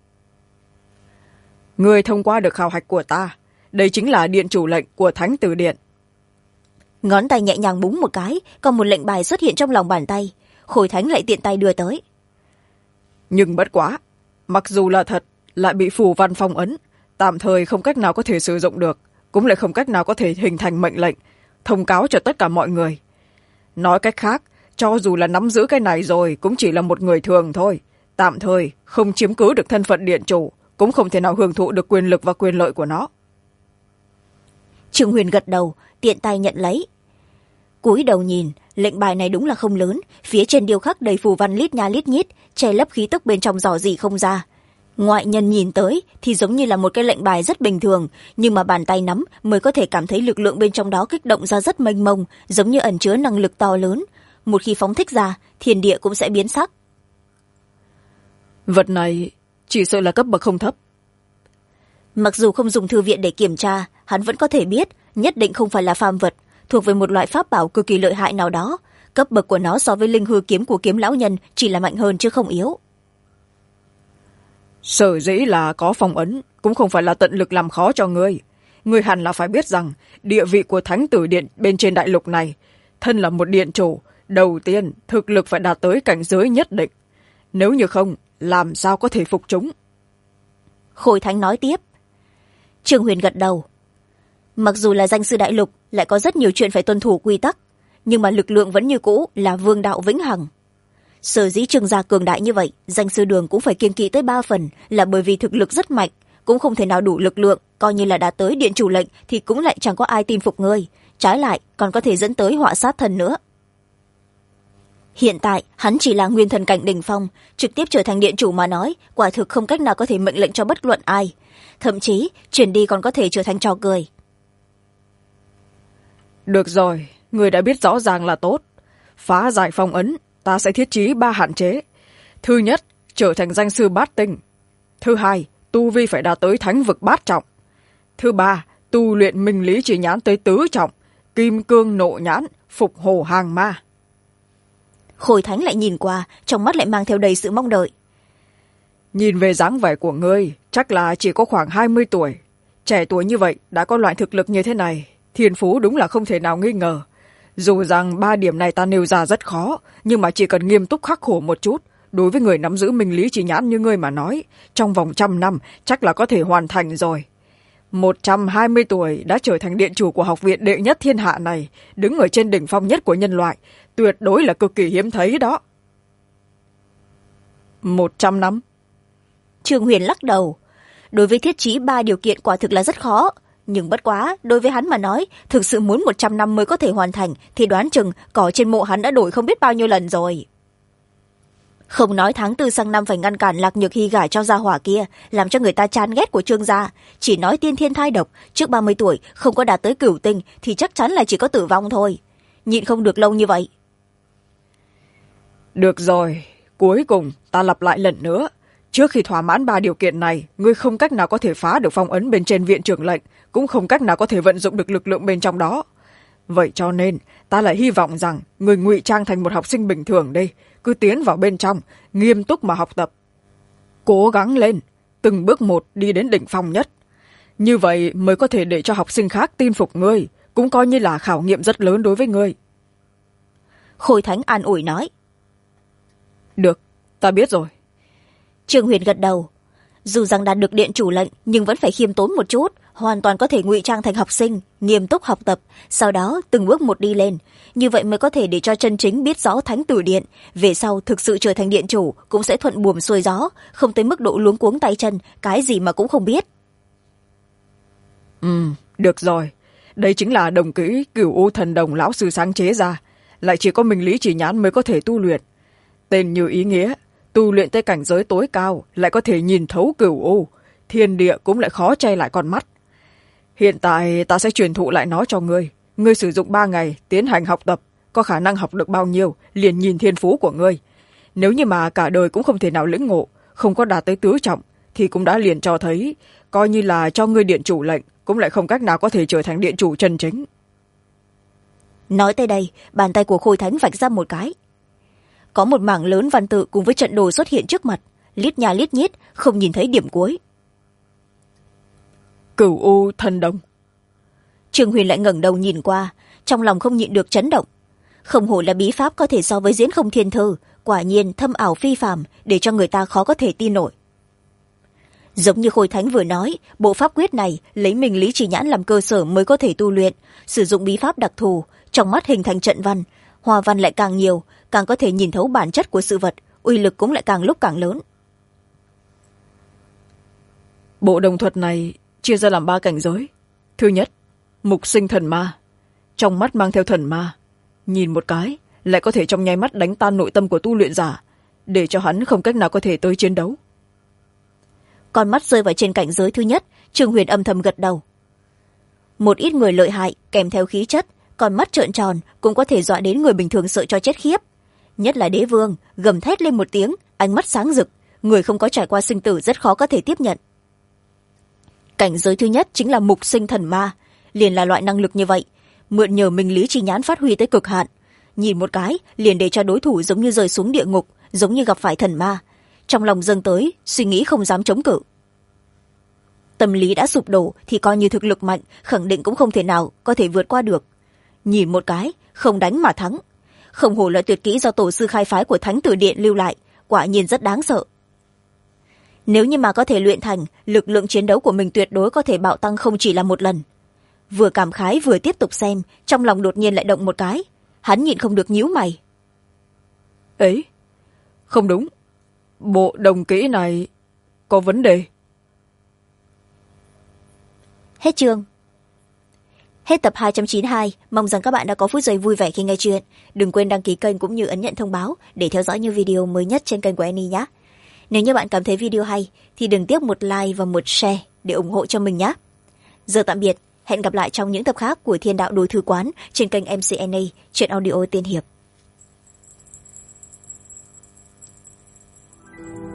Người thông qua được khảo hạch của ta, đây chính là điện chủ lệnh của Thánh Tử Điện. Ngón tay nhẹ nhàng búng một cái, còn một lệnh bài xuất hiện trong lòng bàn tay. Khôi Thánh lại tiện tay đưa tới. Nhưng bất quá, mặc dù là thật, lại bị phù văn phong ấn, tạm thời không cách nào có thể sử dụng được, cũng lại không cách nào có thể hình thành mệnh lệnh, thông cáo cho tất cả mọi người. Nói cách khác, cho dù là nắm giữ cái này rồi, cũng chỉ là một người thường thôi. Tạm thời, không chiếm cứ được thân phận điện chủ, cũng không thể nào hưởng thụ được quyền lực và quyền lợi của nó. Trương Huyền gật đầu, tiện tay nhận lấy. Cúi đầu nhìn, lệnh bài này đúng là không lớn, phía trên điêu khắc đầy phù văn lít nha lít nhít, che lấp khí tức bên trong dò dỉ không ra. Ngoại nhân nhìn tới thì giống như là một cái lệnh bài rất bình thường, nhưng mà bàn tay nắm mới có thể cảm thấy lực lượng bên trong đó kích động ra rất mênh mông, giống như ẩn chứa năng lực to lớn. Một khi phóng thích ra, thiên địa cũng sẽ biến sắc. Vật này chỉ sợ là cấp bậc không thấp. Mặc dù không dùng thư viện để kiểm tra, hắn vẫn có thể biết nhất định không phải là phàm vật, thuộc về một loại pháp bảo cực kỳ lợi hại nào đó. Cấp bậc của nó so với linh hư kiếm của Kiếm lão nhân chỉ là mạnh hơn chứ không yếu. Sở dĩ là có phong ấn, cũng không phải là tận lực làm khó cho ngươi. Ngươi hẳn là phải biết rằng địa vị của Thánh Tử Điện bên trên đại lục này, thân là một điện chủ, đầu tiên thực lực phải đạt tới cảnh giới nhất định. Nếu như không, làm sao có thể phục chúng? Khôi Thánh nói tiếp. Trương Huyền gật đầu. Mặc dù là danh sư đại lục, lại có rất nhiều chuyện phải tuân thủ quy tắc, nhưng mà lực lượng vẫn như cũ là vương đạo vĩnh hằng. Sở dĩ Trương gia cường đại như vậy, danh sư đường cũng phải kiêng kỵ tới 3 phần, là bởi vì thực lực rất mạnh, cũng không thể nào đủ lực lượng, coi như là đã tới điện chủ lệnh thì cũng lại chẳng có ai tin phục ngươi, trái lại còn có thể dẫn tới họa sát thân nữa. Hiện tại hắn chỉ là nguyên thần cảnh đỉnh phong, trực tiếp trở thành điện chủ mà nói, quả thực không cách nào có thể mệnh lệnh cho bất luận ai, thậm chí chuyển đi còn có thể trở thành trò cười. Được rồi, người đã biết rõ ràng là tốt. Phá giải phong ấn, ta sẽ thiết trí 3 hạn chế. Thứ nhất, trở thành danh sư bát tinh. Thứ hai, tu vi phải đạt tới thánh vực bát trọng. Thứ ba, tu luyện minh lý chỉ nhãn tới tứ trọng, kim cương nộ nhãn, phục hồ hàng ma. Khôi Thánh lại nhìn qua, trong mắt lại mang theo đầy sự mong đợi. Nhìn về dáng vẻ của ngươi, chắc là chỉ có khoảng 20 tuổi. Trẻ tuổi như vậy đã có loại thực lực như thế này, thiên phú đúng là không thể nào nghi ngờ. Dù rằng 3 điểm này ta nêu ra rất khó, nhưng mà chỉ cần nghiêm túc khắc khổ một chút, đối với người nắm giữ minh lý chỉ nhãn như ngươi mà nói, trong vòng 100 năm chắc là có thể hoàn thành rồi. 120 tuổi đã trở thành điện chủ của học viện đệ nhất thiên hạ này, đứng ở trên đỉnh phong nhất của nhân loại, tuyệt đối là cực kỳ hiếm thấy đó. 100 năm? Trương Huyền lắc đầu. Đối với thiết trí 3 điều kiện quả thực là rất khó, nhưng bất quá, đối với hắn mà nói, thực sự muốn 100 năm mới có thể hoàn thành, thì đoán chừng cỏ trên mộ hắn đã đổi không biết bao nhiêu lần rồi. Không nói tháng tư sang năm phải ngăn cản Lạc Nhược Hy gả cho gia hỏa kia, làm cho người ta chán ghét của Trương gia. Chỉ nói tiên thiên thai độc, trước 30 tuổi không có đạt tới cửu tinh thì chắc chắn là chỉ có tử vong thôi. Nhịn không được lâu như vậy. Được rồi, cuối cùng ta lặp lại lần nữa. Trước khi thỏa mãn 3 điều kiện này, ngươi không cách nào có thể phá được phong ấn bên trên viện trưởng lệnh, cũng không cách nào có thể vận dụng được lực lượng bên trong đó. Vậy cho nên, ta lại hy vọng rằng ngươi ngụy trang thành một học sinh bình thường đi, cứ tiến vào bên trong, nghiêm túc mà học tập. Cố gắng lên, từng bước một đi đến đỉnh phong nhất. Như vậy mới có thể để cho học sinh khác tin phục ngươi, cũng coi như là khảo nghiệm rất lớn đối với ngươi. Khôi Thánh an ủi nói. Được, ta biết rồi. Trương Huyền gật đầu. Dù rằng đạt được điện chủ lệnh nhưng vẫn phải khiêm tốn một chút, hoàn toàn có thể ngụy trang thành học sinh, nghiêm túc học tập, sau đó từng bước một đi lên. Như vậy mới có thể để cho chân chính biết rõ Thánh Tử Điện, về sau thực sự trở thành điện chủ cũng sẽ thuận buồm xuôi gió, không tới mức độ luống cuống tay chân, cái gì mà cũng không biết. Được rồi. Đây chính là đồng kỹ Cửu U Thần Đồng lão sư sáng chế ra, lại chỉ có mình Lý Chỉ Nhãn mới có thể tu luyện. Tên như ý nghĩa, tu luyện tới cảnh giới tối cao lại có thể nhìn thấu cửu u, thiên địa cũng lại khó che lại con mắt. Hiện tại ta sẽ truyền thụ lại nó cho ngươi. Ngươi sử dụng 3 ngày tiến hành học tập, có khả năng học được bao nhiêu liền nhìn thiên phú của ngươi. Nếu như mà cả đời cũng không thể nào lĩnh ngộ, không có đạt tới tứ trọng, thì cũng đã liền cho thấy coi như là cho ngươi điện chủ lệnh cũng lại không cách nào có thể trở thành điện chủ chân chính. Nói tới đây, bàn tay của Khôi Thánh vạch ra một cái. Có một mảng lớn văn tự cùng với trận đồ xuất hiện trước mặt, lít nha lít nhít, không nhìn thấy điểm cuối. Cửu U Thần Đồng. Trương Huyền lại ngẩng đầu nhìn qua, trong lòng không nhịn được chấn động. Không hổ là bí pháp có thể so với diễn không thiên thư, quả nhiên thâm ảo phi phàm, để cho người ta khó có thể tin nổi. Giống như Khôi Thánh vừa nói, bộ pháp quyết này lấy mình Lý Chỉ Nhãn làm cơ sở mới có thể tu luyện, sử dụng bí pháp đặc thù, trong mắt hình thành trận văn, hoa văn lại càng nhiều, càng có thể nhìn thấu bản chất của sự vật, uy lực cũng lại càng lúc càng lớn. Bộ đồng thuật này chia ra làm 3 cảnh giới. Thứ nhất, mục sinh thần ma, trong mắt mang theo thần ma, nhìn một cái lại có thể trong nháy mắt đánh tan nội tâm của tu luyện giả, để cho hắn không cách nào có thể tới chiến đấu. Con mắt rơi vào trên cảnh giới thứ nhất, Trương Huyền âm thầm gật đầu. Một ít người lợi hại kèm theo khí chất, con mắt trợn tròn cũng có thể dọa đến người bình thường sợ cho chết khiếp. Nhất là đế vương gầm thét lên một tiếng, ánh mắt sáng rực, người không có trải qua sinh tử rất khó có thể tiếp nhận. Cảnh giới thứ nhất chính là mục sinh thần ma, liền là loại năng lực như vậy, mượn nhờ mình Lý Chỉ Nhãn phát huy tới cực hạn, nhìn một cái liền để cho đối thủ giống như rơi xuống địa ngục, giống như gặp phải thần ma, trong lòng dâng tới suy nghĩ không dám chống cự. Tâm lý đã sụp đổ thì coi như thực lực mạnh khẳng định cũng không thể nào có thể vượt qua được. Nhìn một cái không đánh mà thắng, không hổ là tuyệt kỹ do tổ sư khai phái của Thánh Tử Điện lưu lại, quả nhiên rất đáng sợ. Nếu như mà có thể luyện thành, lực lượng chiến đấu của mình tuyệt đối có thể bạo tăng không chỉ là một lần. Vừa cảm khái vừa tiếp tục xem, trong lòng đột nhiên lại động một cái, hắn nhịn không được nhíu mày. Ấy, không đúng, bộ đồng kỹ này có vấn đề. Hết chương. Hết tập 292, mong rằng các bạn đã có phút giây vui vẻ khi nghe chuyện. Đừng quên đăng ký kênh cũng như ấn nhận thông báo để theo dõi những video mới nhất trên kênh của Annie nhé. Nếu như bạn cảm thấy video hay thì đừng tiếc một like và một share để ủng hộ cho mình nhé. Giờ tạm biệt, hẹn gặp lại trong những tập khác của Thiên Đạo Đồ Thư Quán trên kênh MC Annie, truyện audio tiên hiệp.